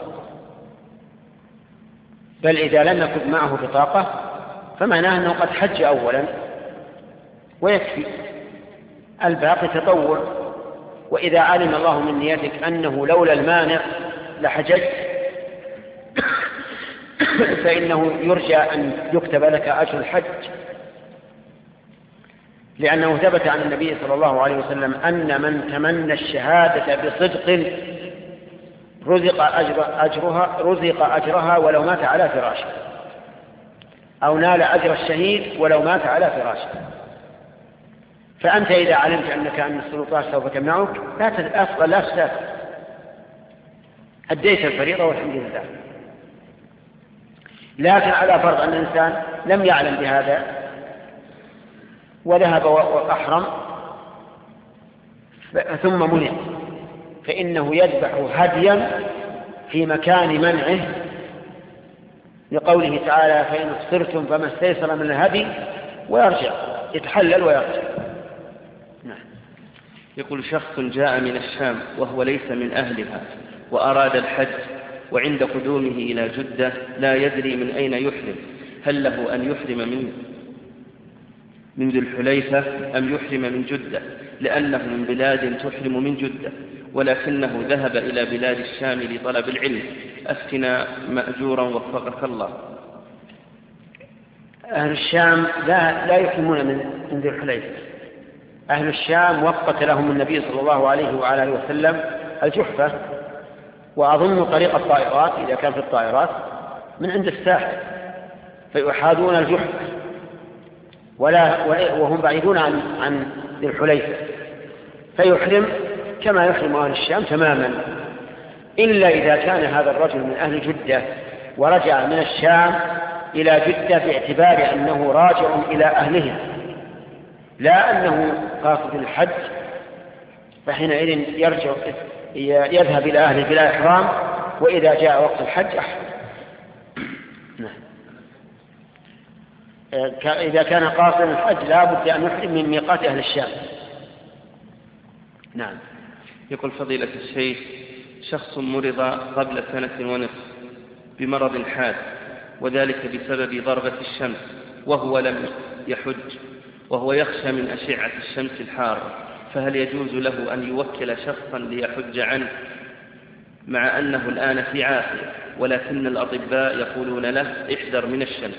بل إذا لم يكن معه بطاقة فمعناه أنه قد حج أولا ويكفي، الباقي تطوع. وإذا علم الله من نيتك أنه لولا المانع لحججت فإنه يرجى أن يكتب لك أجر الحج، لأنه ثبت عن النبي صلى الله عليه وسلم أن من تمنى الشهادة بصدق رزق أجر أجرها رزق أجرها ولو مات على فراشه، أو نال أجر الشهيد ولو مات على فراشه. فأنت إذا علمت أنك أن السلطات سوف تمنعك لا تتأثر لا تتأثر، أديت الفريضة والحمد لله. لكن على فرض أن الإنسان لم يعلم بهذا وذهب وأحرم ثم منع، فإنه يذبح هديا في مكان منعه، لقوله تعالى فإن احصرتم فما استيسر من الهدي، ويرجع يتحلل ويرجع. نعم. يقول شخص جاء من الشام وهو ليس من أهلها وأراد الحج، وعند قدومه إلى جدة لا يدري من أين يحرم، هل له أن يحرم منه؟ من ذي الحليفة أم يحرم من جدة، لأنه من بلاد تحرم من جدة، ولكنه ذهب إلى بلاد الشام لطلب العلم. أفتنا مأجورا وفقك الله. أهل الشام لا, لا يحرمون من ذي الحليفة. أهل الشام وقت لهم النبي صلى الله عليه وعلى آله وسلم الجحفة، وأظن طريق الطائرات إذا كان في الطائرات من عند الساحل، فيحاذون الجحفة ولا وهم بعيدون عن عن ذي الحليفة، فيحرم كما يحرم أهل الشام تماما، إلا إذا كان هذا الرجل من أهل جدة ورجع من الشام إلى جدة باعتبار أنه راجع إلى أهله لا أنه قاصد الحج، فحينئذ يرجع يذهب إلى أهله بلا إحرام، وإذا جاء وقت الحج أحرم. إذا كان قاصدا الحج لا بد أن يحرم من ميقات أهل الشام. نعم. يقول فضيلة الشيخ: شخص مرض قبل سنة ونصف بمرض حاد، وذلك بسبب ضربة الشمس، وهو لم يحج، وهو يخشى من أشعة الشمس الحارة، فهل يجوز له أن يوكل شخصا ليحج عنه مع أنه الآن في عافية، ولكن الأطباء يقولون له احذر من الشمس؟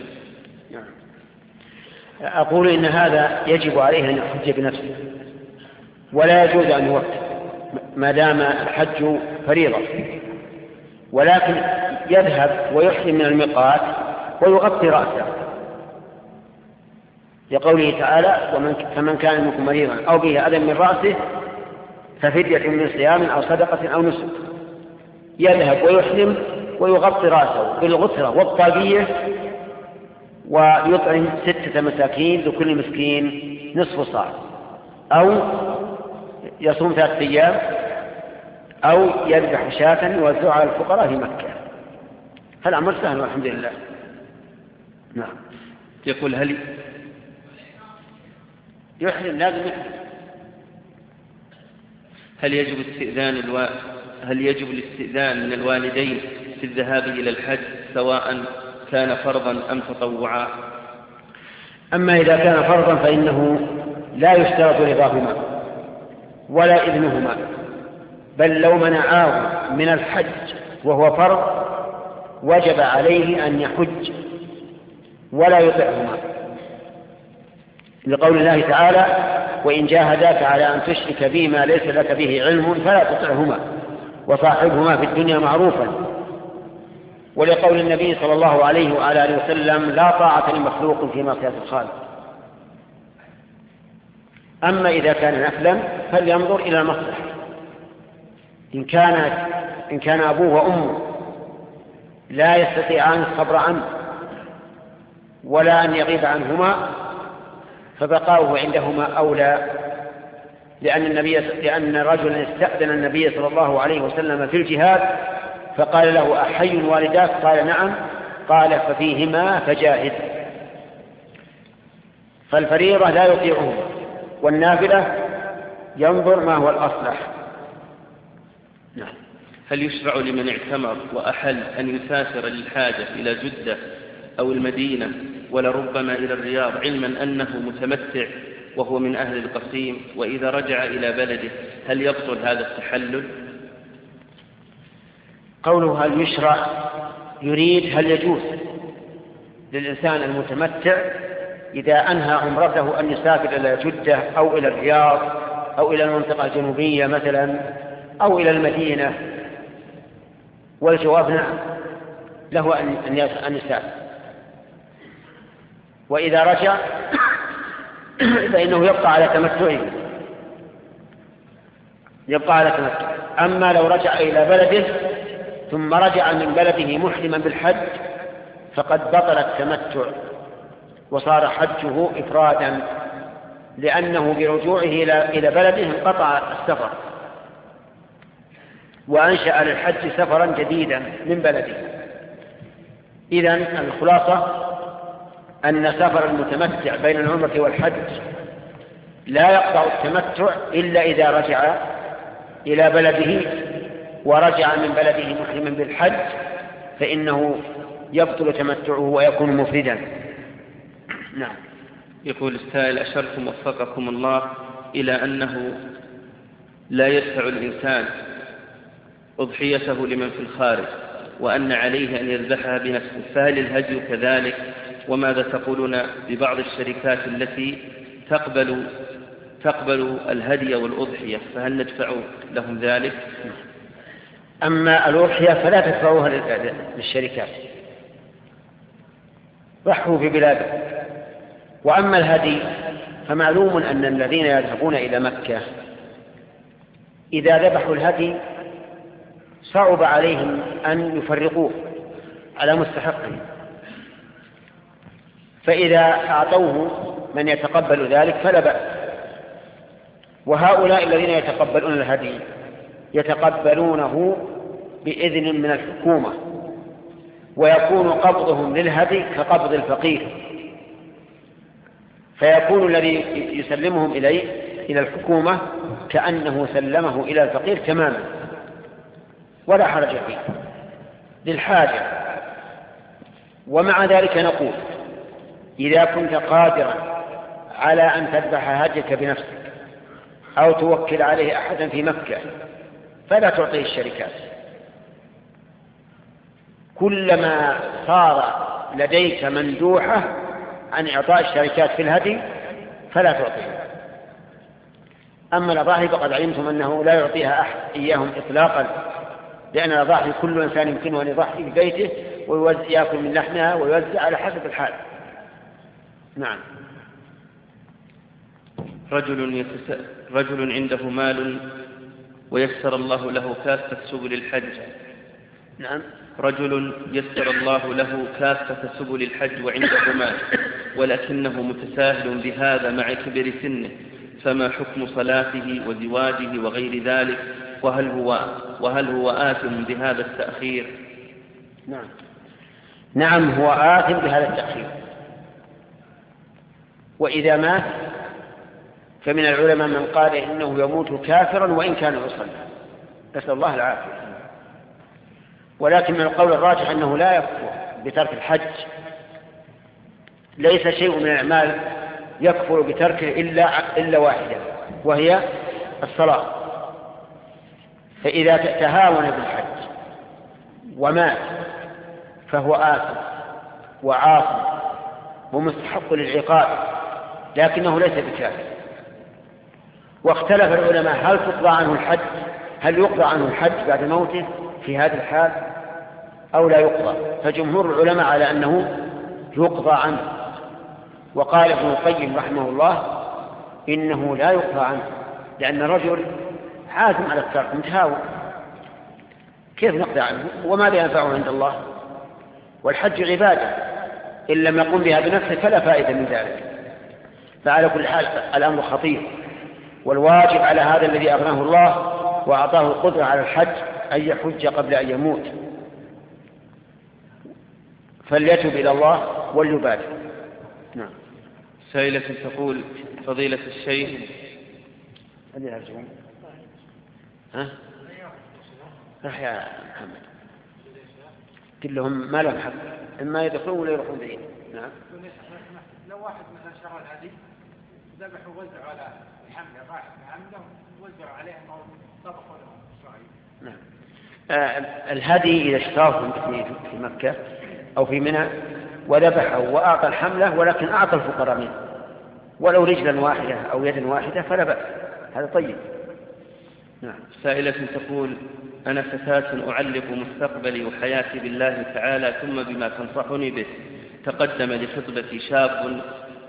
أقول إن هذا يجب عليه أن يحج بنفسه، ولا يجوز أن يوكل ما دام الحج فريضة، ولكن يذهب ويحرم من الميقات ويغطي رأسه، لقوله تعالى: ومن فمن كان منكم مريضا أو به أذى من رأسه ففدية من صيام أو صدقة أو نسك. يذهب ويحرم ويغطي رأسه بالغترة والطاقية، ويطعم ستة مساكين لكل مسكين نصف صاع، أو يصوم ثلاثة أيام، أو يذبح شاة يوزعها على الفقراء في مكة. فالأمر سهل والحمد لله. نعم. يقول: هل يحرم؟ لازم يحرم. هل يجب استئذان الو... هل يجب الاستئذان من الوالدين في الذهاب إلى الحج سواء كان فرضا أم تطوعا؟ أما إذا كان فرضا فإنه لا يشترط رضاهما ولا إذنهما، بل لو منعاه من الحج وهو فرض وجب عليه أن يحج ولا يطعهما، لقول الله تعالى: وإن جاهداك على أن تشرك بي ما ليس لك به علم فلا تطعهما وصاحبهما في الدنيا معروفا، ولقول النبي صلى الله عليه وعلى آله وسلم: لا طاعة لمخلوق في معصية الخالق. أما إذا كان نفلا فلينظر إلى المصلحة، إن كان إن كان أبوه وأمه لا يستطيعان الصبر عنه ولا أن يغيب عنهما فبقاؤه عندهما أولى، لأن النبي لأن رجلا استأذن النبي صلى الله عليه وسلم في الجهاد فقال له: أحي والداك؟ قال: نعم. قال: ففيهما فجاهد. فالفريضة لا يطيعهما، والنافلة ينظر ما هو الأصلح. نعم. هل يشرع لمن اعتمر وأحل أن يسافر للحاجة إلى جدة أو المدينة ولربما إلى الرياض، علما أنه متمتع وهو من أهل القصيم، وإذا رجع إلى بلده هل يبطل هذا التحلل؟ قوله هل يشرع يريد هل يجوز للإنسان المتمتع إذا أنهى عمرته أن يسافر إلى جدة أو إلى الرياض أو إلى المنطقة الجنوبية مثلا أو إلى المدينة، والجواب نعم، له أن يسافر، وإذا رجع فإنه يبقى على تمتعه يبقى على تمتعه. أما لو رجع إلى بلده ثم رجع من بلده محرما بالحج فقد بطل التمتع وصار حجه إفرادا، لأنه برجوعه إلى بلده انقطع السفر وأنشأ للحج سفرا جديدا من بلده. إذن الخلاصة أن سفر المتمتع بين العمرة والحج لا يقطع التمتع إلا إذا رجع إلى بلده ورجع من بلده محرما بالحج، فإنه يبطل تمتعه ويكون مفردا. نعم. يقول السائل: أشرتم وفقكم الله إلى أنه لا يدفع الإنسان أضحيته لمن في الخارج، وأن عليه أن يذبحها بنفسه، فهل الهدي كذلك؟ وماذا تقولون ببعض الشركات التي تقبل تقبل الهدي والأضحية، فهل ندفع لهم ذلك؟ أما الأضحية فلا تدفعوها للشركات، ضحوا في بلاده. وأما الهدي فمعلوم أن الذين يذهبون إلى مكة إذا ذبحوا الهدي صعب عليهم أن يفرقوه على مستحقه، فإذا أعطوه من يتقبل ذلك فلا بأس. وهؤلاء الذين يتقبلون الهدي يتقبلونه بإذن من الحكومة، ويكون قبضهم للهدي كقبض الفقير، فيكون الذي يسلمهم إليه إلى الحكومة كأنه سلمه إلى الفقير تماما، ولا حرج فيه للحاجة. ومع ذلك نقول: إذا كنت قادرا على أن تذبح هديك بنفسك أو توكل عليه أحدا في مكة فلا تعطيه الشركات. كلما صار لديك مندوحة عن إعطاء الشركات في الهدي فلا تعطيه. أما الأضاحي فقد علمتم أنه لا يعطيها أحد إياهم إطلاقا، لأن الأضاحي كل إنسان يمكنه أن يضحي في بيته ويأكل من لحمها ويوزع على حسب الحال. نعم. رجل, يتس... رجل عنده مال ويسر الله له كافة سبل الحج. نعم. رجل يسر الله له كافة سبل الحج وعنده مال، ولكنه متساهل بهذا مع كبر سنه، فما حكم صلاته وزواجه وغير ذلك؟ وهل هو, وهل هو آثم بهذا التأخير؟ نعم نعم هو آثم بهذا التأخير. وإذا مات فمن العلماء من قال إنه يموت كافرا وإن كان يصلي، نسأل الله العافية. ولكن من القول الراجح أنه لا يكفر بترك الحج. ليس شيء من الأعمال يكفر بتركه إلا, إلا واحدة، وهي الصلاة. فإذا تهاون بالحج ومات فهو آثم وعاصم ومستحق للعقاب، لكنه ليس بكافر. واختلف العلماء هل تقضى عنه الحج هل يقضى عنه الحج بعد موته في هذا الحال أو لا يقضى؟ فجمهور العلماء على أنه يقضى عنه. وقال ابن القيم رحمه الله إنه لا يقضى عنه، لأن رجل عازم على الترك متهاون، كيف نقضي عنه؟ وماذا ينفعه عند الله؟ والحج عبادة، إن لم يقم بها بنفسه فلا فائدة من ذلك. فعلى كل حال الأمر خطير، والواجب على هذا الذي أغناه الله وأعطاه القدرة على الحج أن يحج قبل أن يموت، فليتب إلى الله وليبادر. نعم. سائلة تقول: فضيلة الشيخ، اللي يرجعون ها راح يا محمد قل لهم ما لهم حق، إما يدخلون ولا يروحون بعيد. نعم. لو واحد مثلا شغل هذه ذبح ووزع على الحملة، راح الحملة ووزع عليهم أو طبقوا لهم شوية. نعم. آه الهدي إذا اشتراه في مكة أو في منى وذبحه وأعطى الحملة، ولكن أعطى الفقراء منه ولو رجلا واحدة أو يد واحدة فلا بأس، هذا طيب. نعم. سائلة تقول: أنا فتاة أعلق مستقبلي وحياتي بالله تعالى ثم بما تنصحني به. تقدم لخطبتي شاب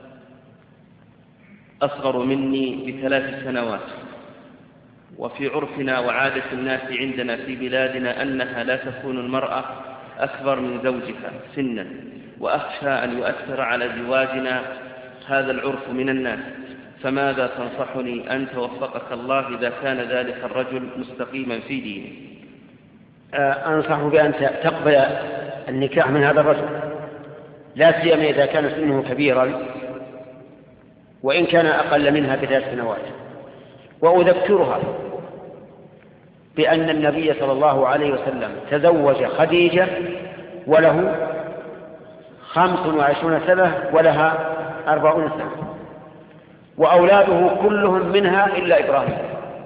أصغر مني بثلاث سنوات، وفي عرفنا وعادة الناس عندنا في بلادنا أنها لا تكون المرأة أكبر من زوجها سنا، وأخشى أن يؤثر على زواجنا هذا العرف من الناس، فماذا تنصحني أنت وفقك الله إذا كان ذلك الرجل مستقيما في دينه؟ أنصحه بأن تقبل النكاح من هذا الرجل، لا سيما إذا كان سنه كبيرا وإن كان أقل منها بثلاث سنوات. وأذكرها بأن النبي صلى الله عليه وسلم تزوج خديجة وله خمس وعشرون سنة ولها أربعون سنة، وأولاده كلهم منها إلا إبراهيم،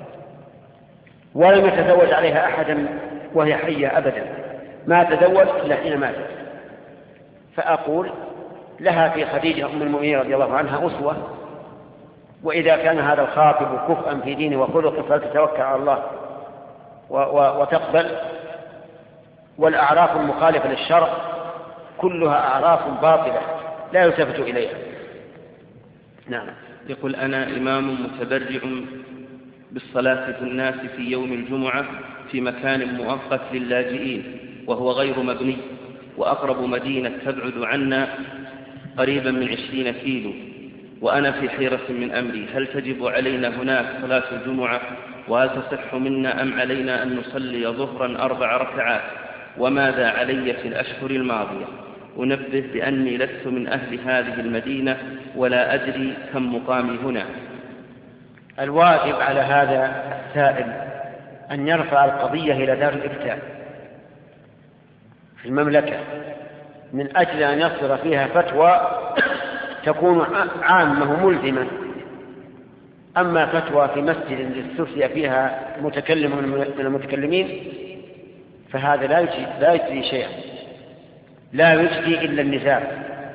ولم يتزوج عليها أحدا وهي حية أبدا، ما تزوج إلا حين ماتت. فأقول لها في خديجة أم المؤمنين رضي الله عنها أسوة، وإذا كان هذا الخاطب كفءا في دينه وخلقه فلتتوكل على الله وتقبل. والأعراف المخالفة للشرع كلها أعراف باطلة لا يلتفت إليها. نعم. يقول: أنا إمام متبرع بالصلاة في الناس في يوم الجمعة في مكان مؤقت للاجئين وهو غير مبني، وأقرب مدينة تبعد عنا قريبا من عشرين كيلو، وأنا في حيرة من أمري، هل تجب علينا هناك صلاة الجمعة؟ وهل تصح منا أم علينا أن نصلي ظهرا أربع ركعات؟ وماذا علي في الأشهر الماضية؟ أنبه بأني لست من أهل هذه المدينة ولا أدري كم مقامي هنا. الواجب على هذا السائل أن يرفع القضية إلى دار الإفتاء في المملكة من أجل أن يصدر فيها فتوى تكون عامة ملزمة. أما فتوى في مسجد استفتي فيها متكلم من المتكلمين فهذا لا يجدي, لا يجدي شيئا، لا يجدي إلا النزاع.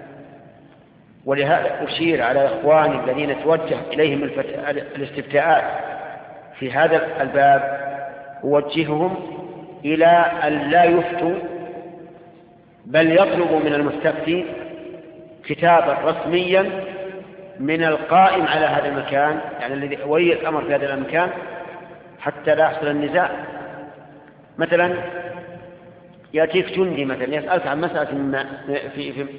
ولهذا أشير على إخواني الذين توجه إليهم الاستفتاءات في هذا الباب، أوجههم إلى أن لا يفتوا، بل يطلبوا من المستفتي كتابا رسميا من القائم على هذا المكان، يعني الذي ولي الأمر في هذا المكان، حتى لا يحصل النزاع. مثلا يأتيك جندي مثلا يسألك عن مسألة ما في في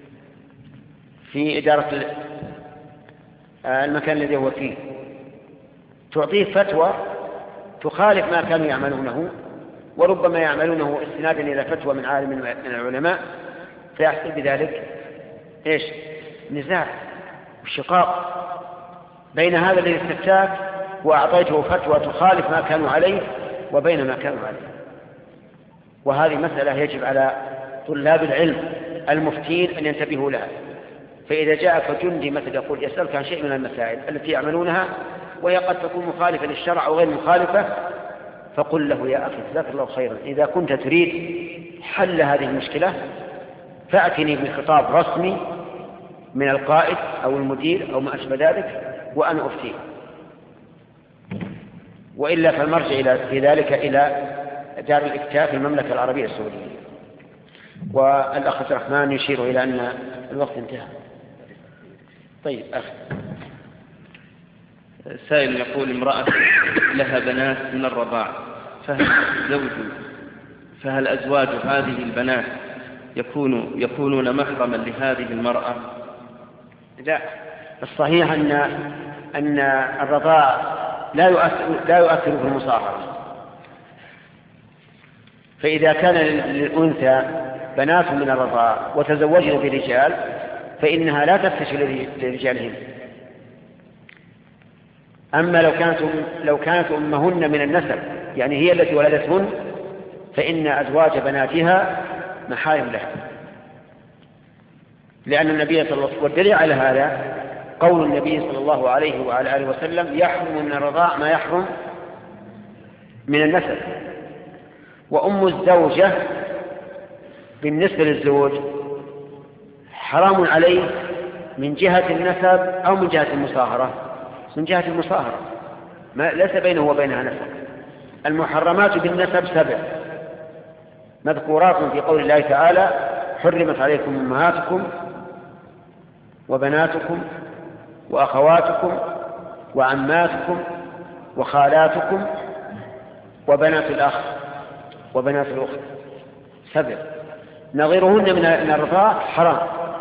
في إدارة المكان الذي هو فيه، تعطيه فتوى تخالف ما كانوا يعملونه، وربما يعملونه استنادا إلى فتوى من عالم من العلماء، فيحصل بذلك إيش؟ نزاع وشقاق بين هذا الذي استفتاك وأعطيته فتوى تخالف ما كانوا عليه وبين ما كانوا عليه. وهذه مسألة يجب على طلاب العلم المفتين أن ينتبهوا لها. فإذا جاءك جندي مثل يقول يسألك عن شيء من المسائل التي يعملونها وهي قد تكون مخالفة للشرع أو غير مخالفة، فقل له: يا أخي جزاك الله خيرا، إذا كنت تريد حل هذه المشكلة فأتني بخطاب رسمي من القائد أو المدير أو ما أشبه ذلك وأنا أفتيه. وإلا فالمرجع في ذلك إلى دار الإفتاء في المملكة العربية السعودية. والأخ عبد الرحمن يشير إلى أن الوقت انتهى. طيب أخي. سائل يقول: امرأة لها بنات من الرضاع، فهل زوج فهل أزواج هذه البنات يكون يكونون محرما لهذه المرأة؟ لا، الصحيح أن أن الرضاع لا يؤثر لا يؤثر في المصاهرة. فإذا كان للأنثى بنات من الرضاع وتزوجن برجال فإنها لا تفتش لرجالهم. أما لو كانت لو كانت أمهن من النسب، يعني هي التي ولدتهن، فإن أزواج بناتها محارم لها، لأن النبي صلى الله عليه وسلم والدليل على هذا قول النبي صلى الله عليه وعلى آله وسلم: يحرم من الرضاع ما يحرم من النسب. وأم الزوجة بالنسبة للزوج حرام عليه من جهة النسب أو من جهة المصاهرة. من جهة المصاهرة ما ليس بينه وبينها نسب. المحرمات بالنسب سبع مذكورات في قول الله تعالى: حرمت عليكم أمهاتكم وبناتكم وأخواتكم وعماتكم وخالاتكم وبنات الأخ وبنات الأخت. سبع نظيرهن من الرضاع حرام.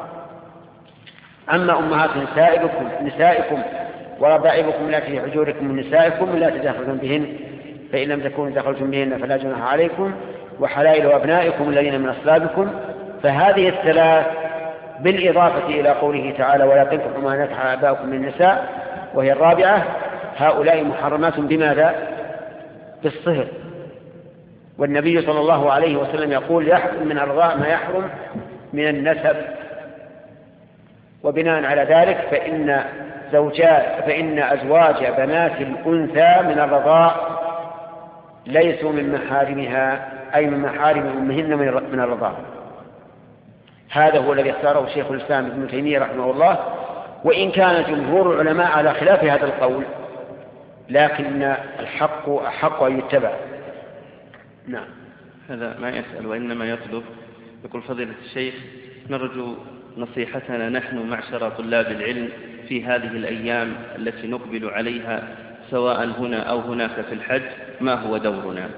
أما أمهات نسائكم نسائكم وربائبكم التي في حجوركم من نسائكم لا تدخلون بهن، فإن لم تكونوا دخلتم بهن فلا جناح عليكم، وحلائل أبنائكم الذين من أصلابكم. فهذه الثلاث بالإضافة إلى قوله تعالى: ولا تنكحوا ما نكح آباؤكم من النساء، وهي الرابعة. هؤلاء محرمات بماذا؟ بالصهر. والنبي صلى الله عليه وسلم يقول: يحرم من الرضاع ما يحرم من النسب. وبناء على ذلك فإن زوجات فإن أزواج بنات الأنثى من الرضاع ليسوا من محارمها، أي من محارم أمهن من الرضاع. هذا هو الذي اختاره شيخ الإسلام ابن تيمية رحمه الله، وإن كان جمهور العلماء على خلاف هذا القول، لكن الحق أحق أن يتبع. نعم. هذا ما يسأل وإنما يطلب. يقول فضيلة الشيخ: نرجو نصيحتنا نحن معشر طلاب العلم في هذه الأيام التي نقبل عليها سواء هنا أو هناك في الحج، ما هو دورنا؟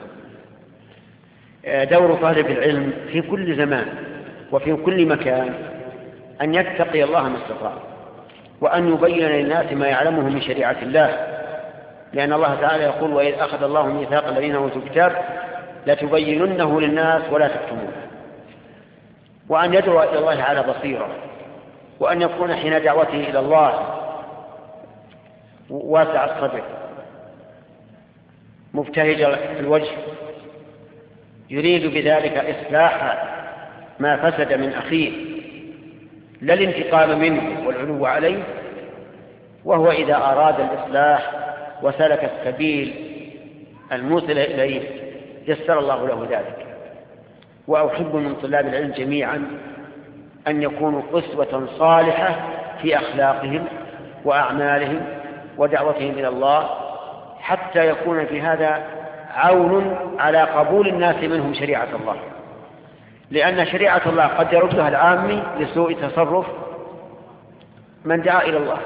دور طالب العلم في كل زمان وفي كل مكان أن يتقي الله ما استطاع، وأن يبين للناس ما يعلمه من شريعة الله، لأن الله تعالى يقول: وإذ أخذ الله ميثاق الذين أوتوا الكتاب لتبيننه للناس ولا تكتمونه. وأن يدعو إلى الله على بصيرة، وأن يكون حين دعوته إلى الله واسع الصدر مبتهج الوجه، يريد بذلك إصلاح ما فسد من أخيه، لا الانتقام منه والعلو عليه. وهو إذا أراد الإصلاح وسلك السبيل الموصل إليه يسر الله له ذلك. وأحب من طلاب العلم جميعا أن يكونوا قسوة صالحة في أخلاقهم وأعمالهم ودعوتهم إلى الله، حتى يكون في هذا عون على قبول الناس منهم شريعة الله، لأن شريعة الله قد يردها العامي لسوء تصرف من دعا إلى الله.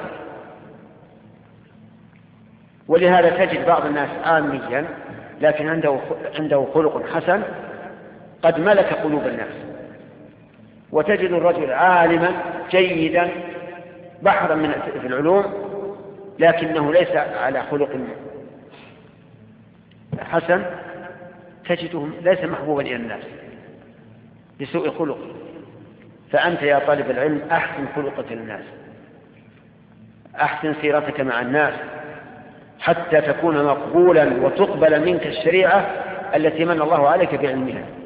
ولهذا تجد بعض الناس عاميا لكن عنده عنده خلق حسن قد ملك قلوب الناس، وتجد الرجل عالما جيدا بحرا من في العلوم لكنه ليس على خلق حسن، تجده ليس محبوبا إلى الناس بسوء خلق. فأنت يا طالب العلم أحسن خلقك للناس، أحسن سيرتك مع الناس، حتى تكون مقبولا وتقبل منك الشريعة التي من الله عليك بعلمها.